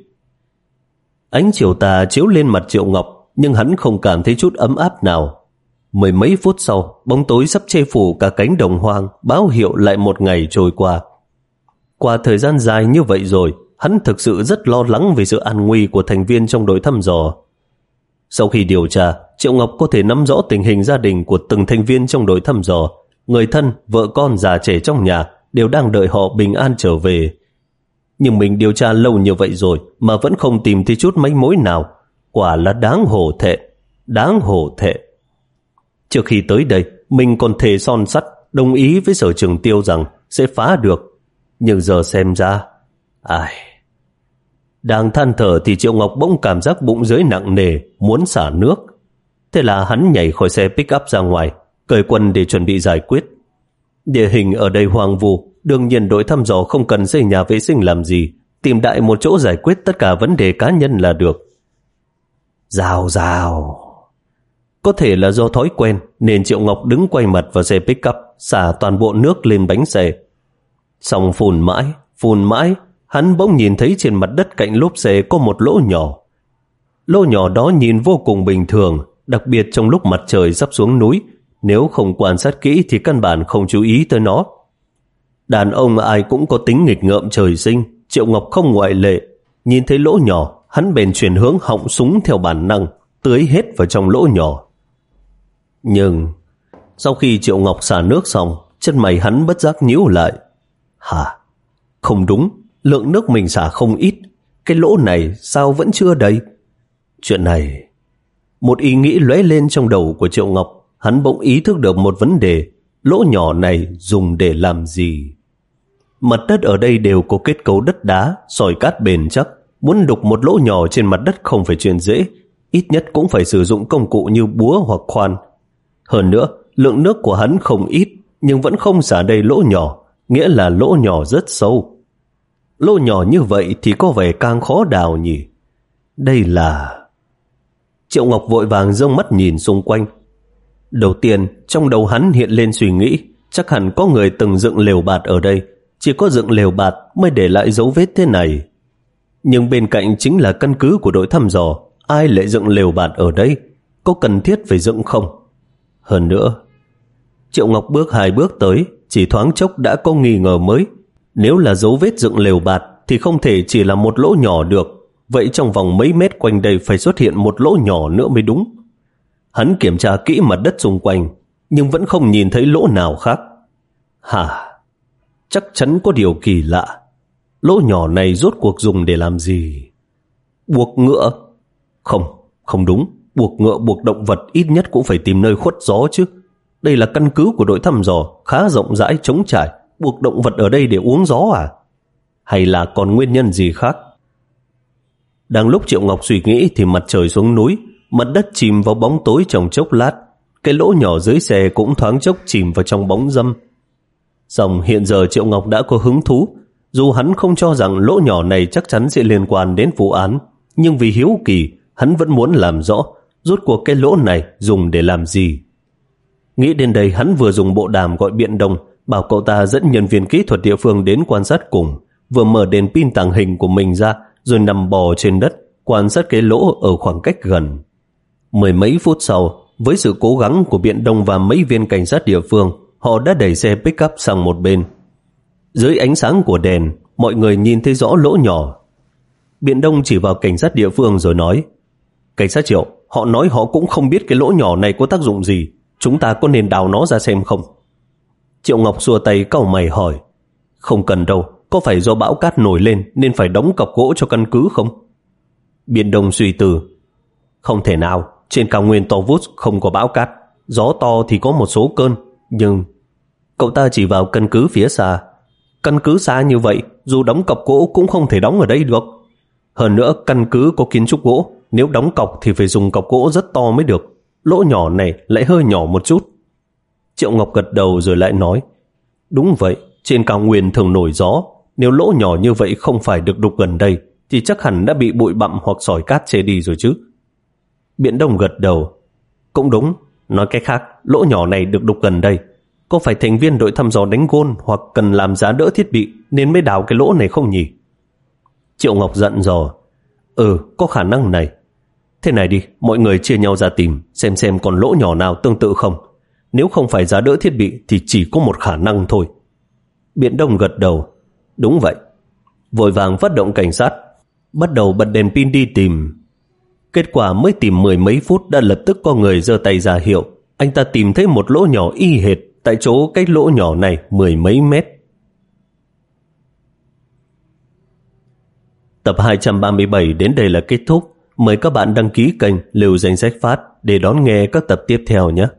Ánh chiều tà chiếu lên mặt Triệu Ngọc, nhưng hắn không cảm thấy chút ấm áp nào. Mười mấy phút sau, bóng tối sắp che phủ cả cánh đồng hoang, báo hiệu lại một ngày trôi qua. Qua thời gian dài như vậy rồi, hắn thực sự rất lo lắng về sự an nguy của thành viên trong đội thăm dò. Sau khi điều tra, Triệu Ngọc có thể nắm rõ tình hình gia đình của từng thành viên trong đội thăm dò. Người thân, vợ con, già trẻ trong nhà đều đang đợi họ bình an trở về. Nhưng mình điều tra lâu như vậy rồi mà vẫn không tìm thấy chút manh mối nào. Quả là đáng hổ thẹn, đáng hổ thẹn. Trước khi tới đây, mình còn thề son sắt đồng ý với Sở Trường Tiêu rằng sẽ phá được. Nhưng giờ xem ra, ai... Đang than thở thì Triệu Ngọc bỗng cảm giác bụng dưới nặng nề, muốn xả nước. Thế là hắn nhảy khỏi xe pick-up ra ngoài, cởi quần để chuẩn bị giải quyết. Địa hình ở đây hoang vu, đương nhiên đội thăm dò không cần xây nhà vệ sinh làm gì, tìm đại một chỗ giải quyết tất cả vấn đề cá nhân là được. Rào rào. Có thể là do thói quen nên Triệu Ngọc đứng quay mặt vào xe pick-up, xả toàn bộ nước lên bánh xe. Xong phun mãi, phun mãi, hắn bỗng nhìn thấy trên mặt đất cạnh lốp xe có một lỗ nhỏ. Lỗ nhỏ đó nhìn vô cùng bình thường, đặc biệt trong lúc mặt trời sắp xuống núi, nếu không quan sát kỹ thì căn bản không chú ý tới nó. Đàn ông ai cũng có tính nghịch ngợm trời sinh, Triệu Ngọc không ngoại lệ. Nhìn thấy lỗ nhỏ, hắn bèn chuyển hướng họng súng theo bản năng, tưới hết vào trong lỗ nhỏ. Nhưng sau khi Triệu Ngọc xả nước xong, chân mày hắn bất giác nhíu lại. Hả? Không đúng, lượng nước mình xả không ít, cái lỗ này sao vẫn chưa đầy? Chuyện này... Một ý nghĩ lóe lên trong đầu của Triệu Ngọc, hắn bỗng ý thức được một vấn đề, lỗ nhỏ này dùng để làm gì? Mặt đất ở đây đều có kết cấu đất đá, sỏi cát bền chắc, muốn đục một lỗ nhỏ trên mặt đất không phải chuyện dễ, ít nhất cũng phải sử dụng công cụ như búa hoặc khoan. Hơn nữa, lượng nước của hắn không ít, nhưng vẫn không xả đầy lỗ nhỏ, nghĩa là lỗ nhỏ rất sâu. Lỗ nhỏ như vậy thì có vẻ càng khó đào nhỉ? Đây là... Triệu Ngọc vội vàng giương mắt nhìn xung quanh. Đầu tiên, trong đầu hắn hiện lên suy nghĩ, chắc hẳn có người từng dựng lều bạt ở đây, chỉ có dựng lều bạt mới để lại dấu vết thế này. Nhưng bên cạnh chính là căn cứ của đội thăm dò, ai lại dựng lều bạt ở đây? Có cần thiết phải dựng không? Hơn nữa, Triệu Ngọc bước hai bước tới, chỉ thoáng chốc đã có nghi ngờ mới. Nếu là dấu vết dựng lều bạt thì không thể chỉ là một lỗ nhỏ được. Vậy trong vòng mấy mét quanh đây phải xuất hiện một lỗ nhỏ nữa mới đúng. Hắn kiểm tra kỹ mặt đất xung quanh, nhưng vẫn không nhìn thấy lỗ nào khác. Hả? Chắc chắn có điều kỳ lạ. Lỗ nhỏ này rốt cuộc dùng để làm gì? Buộc ngựa? Không, không đúng. Buộc ngựa, buộc động vật ít nhất cũng phải tìm nơi khuất gió chứ. Đây là căn cứ của đội thăm dò, khá rộng rãi trống trải. Buộc động vật ở đây để uống gió à? Hay là còn nguyên nhân gì khác? Đang lúc Triệu Ngọc suy nghĩ thì mặt trời xuống núi, mặt đất chìm vào bóng tối trong chốc lát. Cái lỗ nhỏ dưới xe cũng thoáng chốc chìm vào trong bóng râm. Xong hiện giờ Triệu Ngọc đã có hứng thú. Dù hắn không cho rằng lỗ nhỏ này chắc chắn sẽ liên quan đến vụ án, nhưng vì hiếu kỳ, hắn vẫn muốn làm rõ rốt cuộc cái lỗ này dùng để làm gì. Nghĩ đến đây, hắn vừa dùng bộ đàm gọi Biện Đông, bảo cậu ta dẫn nhân viên kỹ thuật địa phương đến quan sát cùng, vừa mở đèn pin tàng hình của mình ra, rồi nằm bò trên đất, quan sát cái lỗ ở khoảng cách gần. Mười mấy phút sau, với sự cố gắng của Biện Đông và mấy viên cảnh sát địa phương, họ đã đẩy xe pick-up sang một bên. Dưới ánh sáng của đèn, mọi người nhìn thấy rõ lỗ nhỏ. Biện Đông chỉ vào cảnh sát địa phương rồi nói: Cảnh sát Triệu, họ nói họ cũng không biết cái lỗ nhỏ này có tác dụng gì, chúng ta có nên đào nó ra xem không? Triệu Ngọc xua tay cau mày hỏi: Không cần đâu, có phải do bão cát nổi lên nên phải đóng cọc gỗ cho căn cứ không? Biện Đông suy tư. Không thể nào, trên cao nguyên Torvus không có bão cát, gió to thì có một số cơn, nhưng... Cậu ta chỉ vào căn cứ phía xa. Căn cứ xa như vậy, dù đóng cọc gỗ cũng không thể đóng ở đây được. Hơn nữa, căn cứ có kiến trúc gỗ, nếu đóng cọc thì phải dùng cọc gỗ rất to mới được. Lỗ nhỏ này lại hơi nhỏ một chút. Triệu Ngọc gật đầu rồi lại nói, đúng vậy, trên cao nguyên thường nổi gió, nếu lỗ nhỏ như vậy không phải được đục gần đây thì chắc hẳn đã bị bụi bặm hoặc sỏi cát che đi rồi chứ. Biện Đông gật đầu, cũng đúng, nói cách khác, lỗ nhỏ này được đục gần đây. Có phải thành viên đội thăm dò đánh gôn hoặc cần làm giá đỡ thiết bị nên mới đào cái lỗ này không nhỉ? Triệu Ngọc giận dò, ừ, có khả năng này. Thế này đi, mọi người chia nhau ra tìm, xem xem còn lỗ nhỏ nào tương tự không. Nếu không phải giá đỡ thiết bị thì chỉ có một khả năng thôi. Biện Đông gật đầu, đúng vậy. Vội vàng phát động cảnh sát, bắt đầu bật đèn pin đi tìm. Kết quả mới tìm mười mấy phút đã lập tức có người giơ tay ra hiệu. Anh ta tìm thấy một lỗ nhỏ y hệt tại chỗ cách lỗ nhỏ này mười mấy mét. Tập hai trăm ba mươi bảy đến đây là kết thúc. Mời các bạn đăng ký kênh Lưu Danh Sách Phát để đón nghe các tập tiếp theo nhé.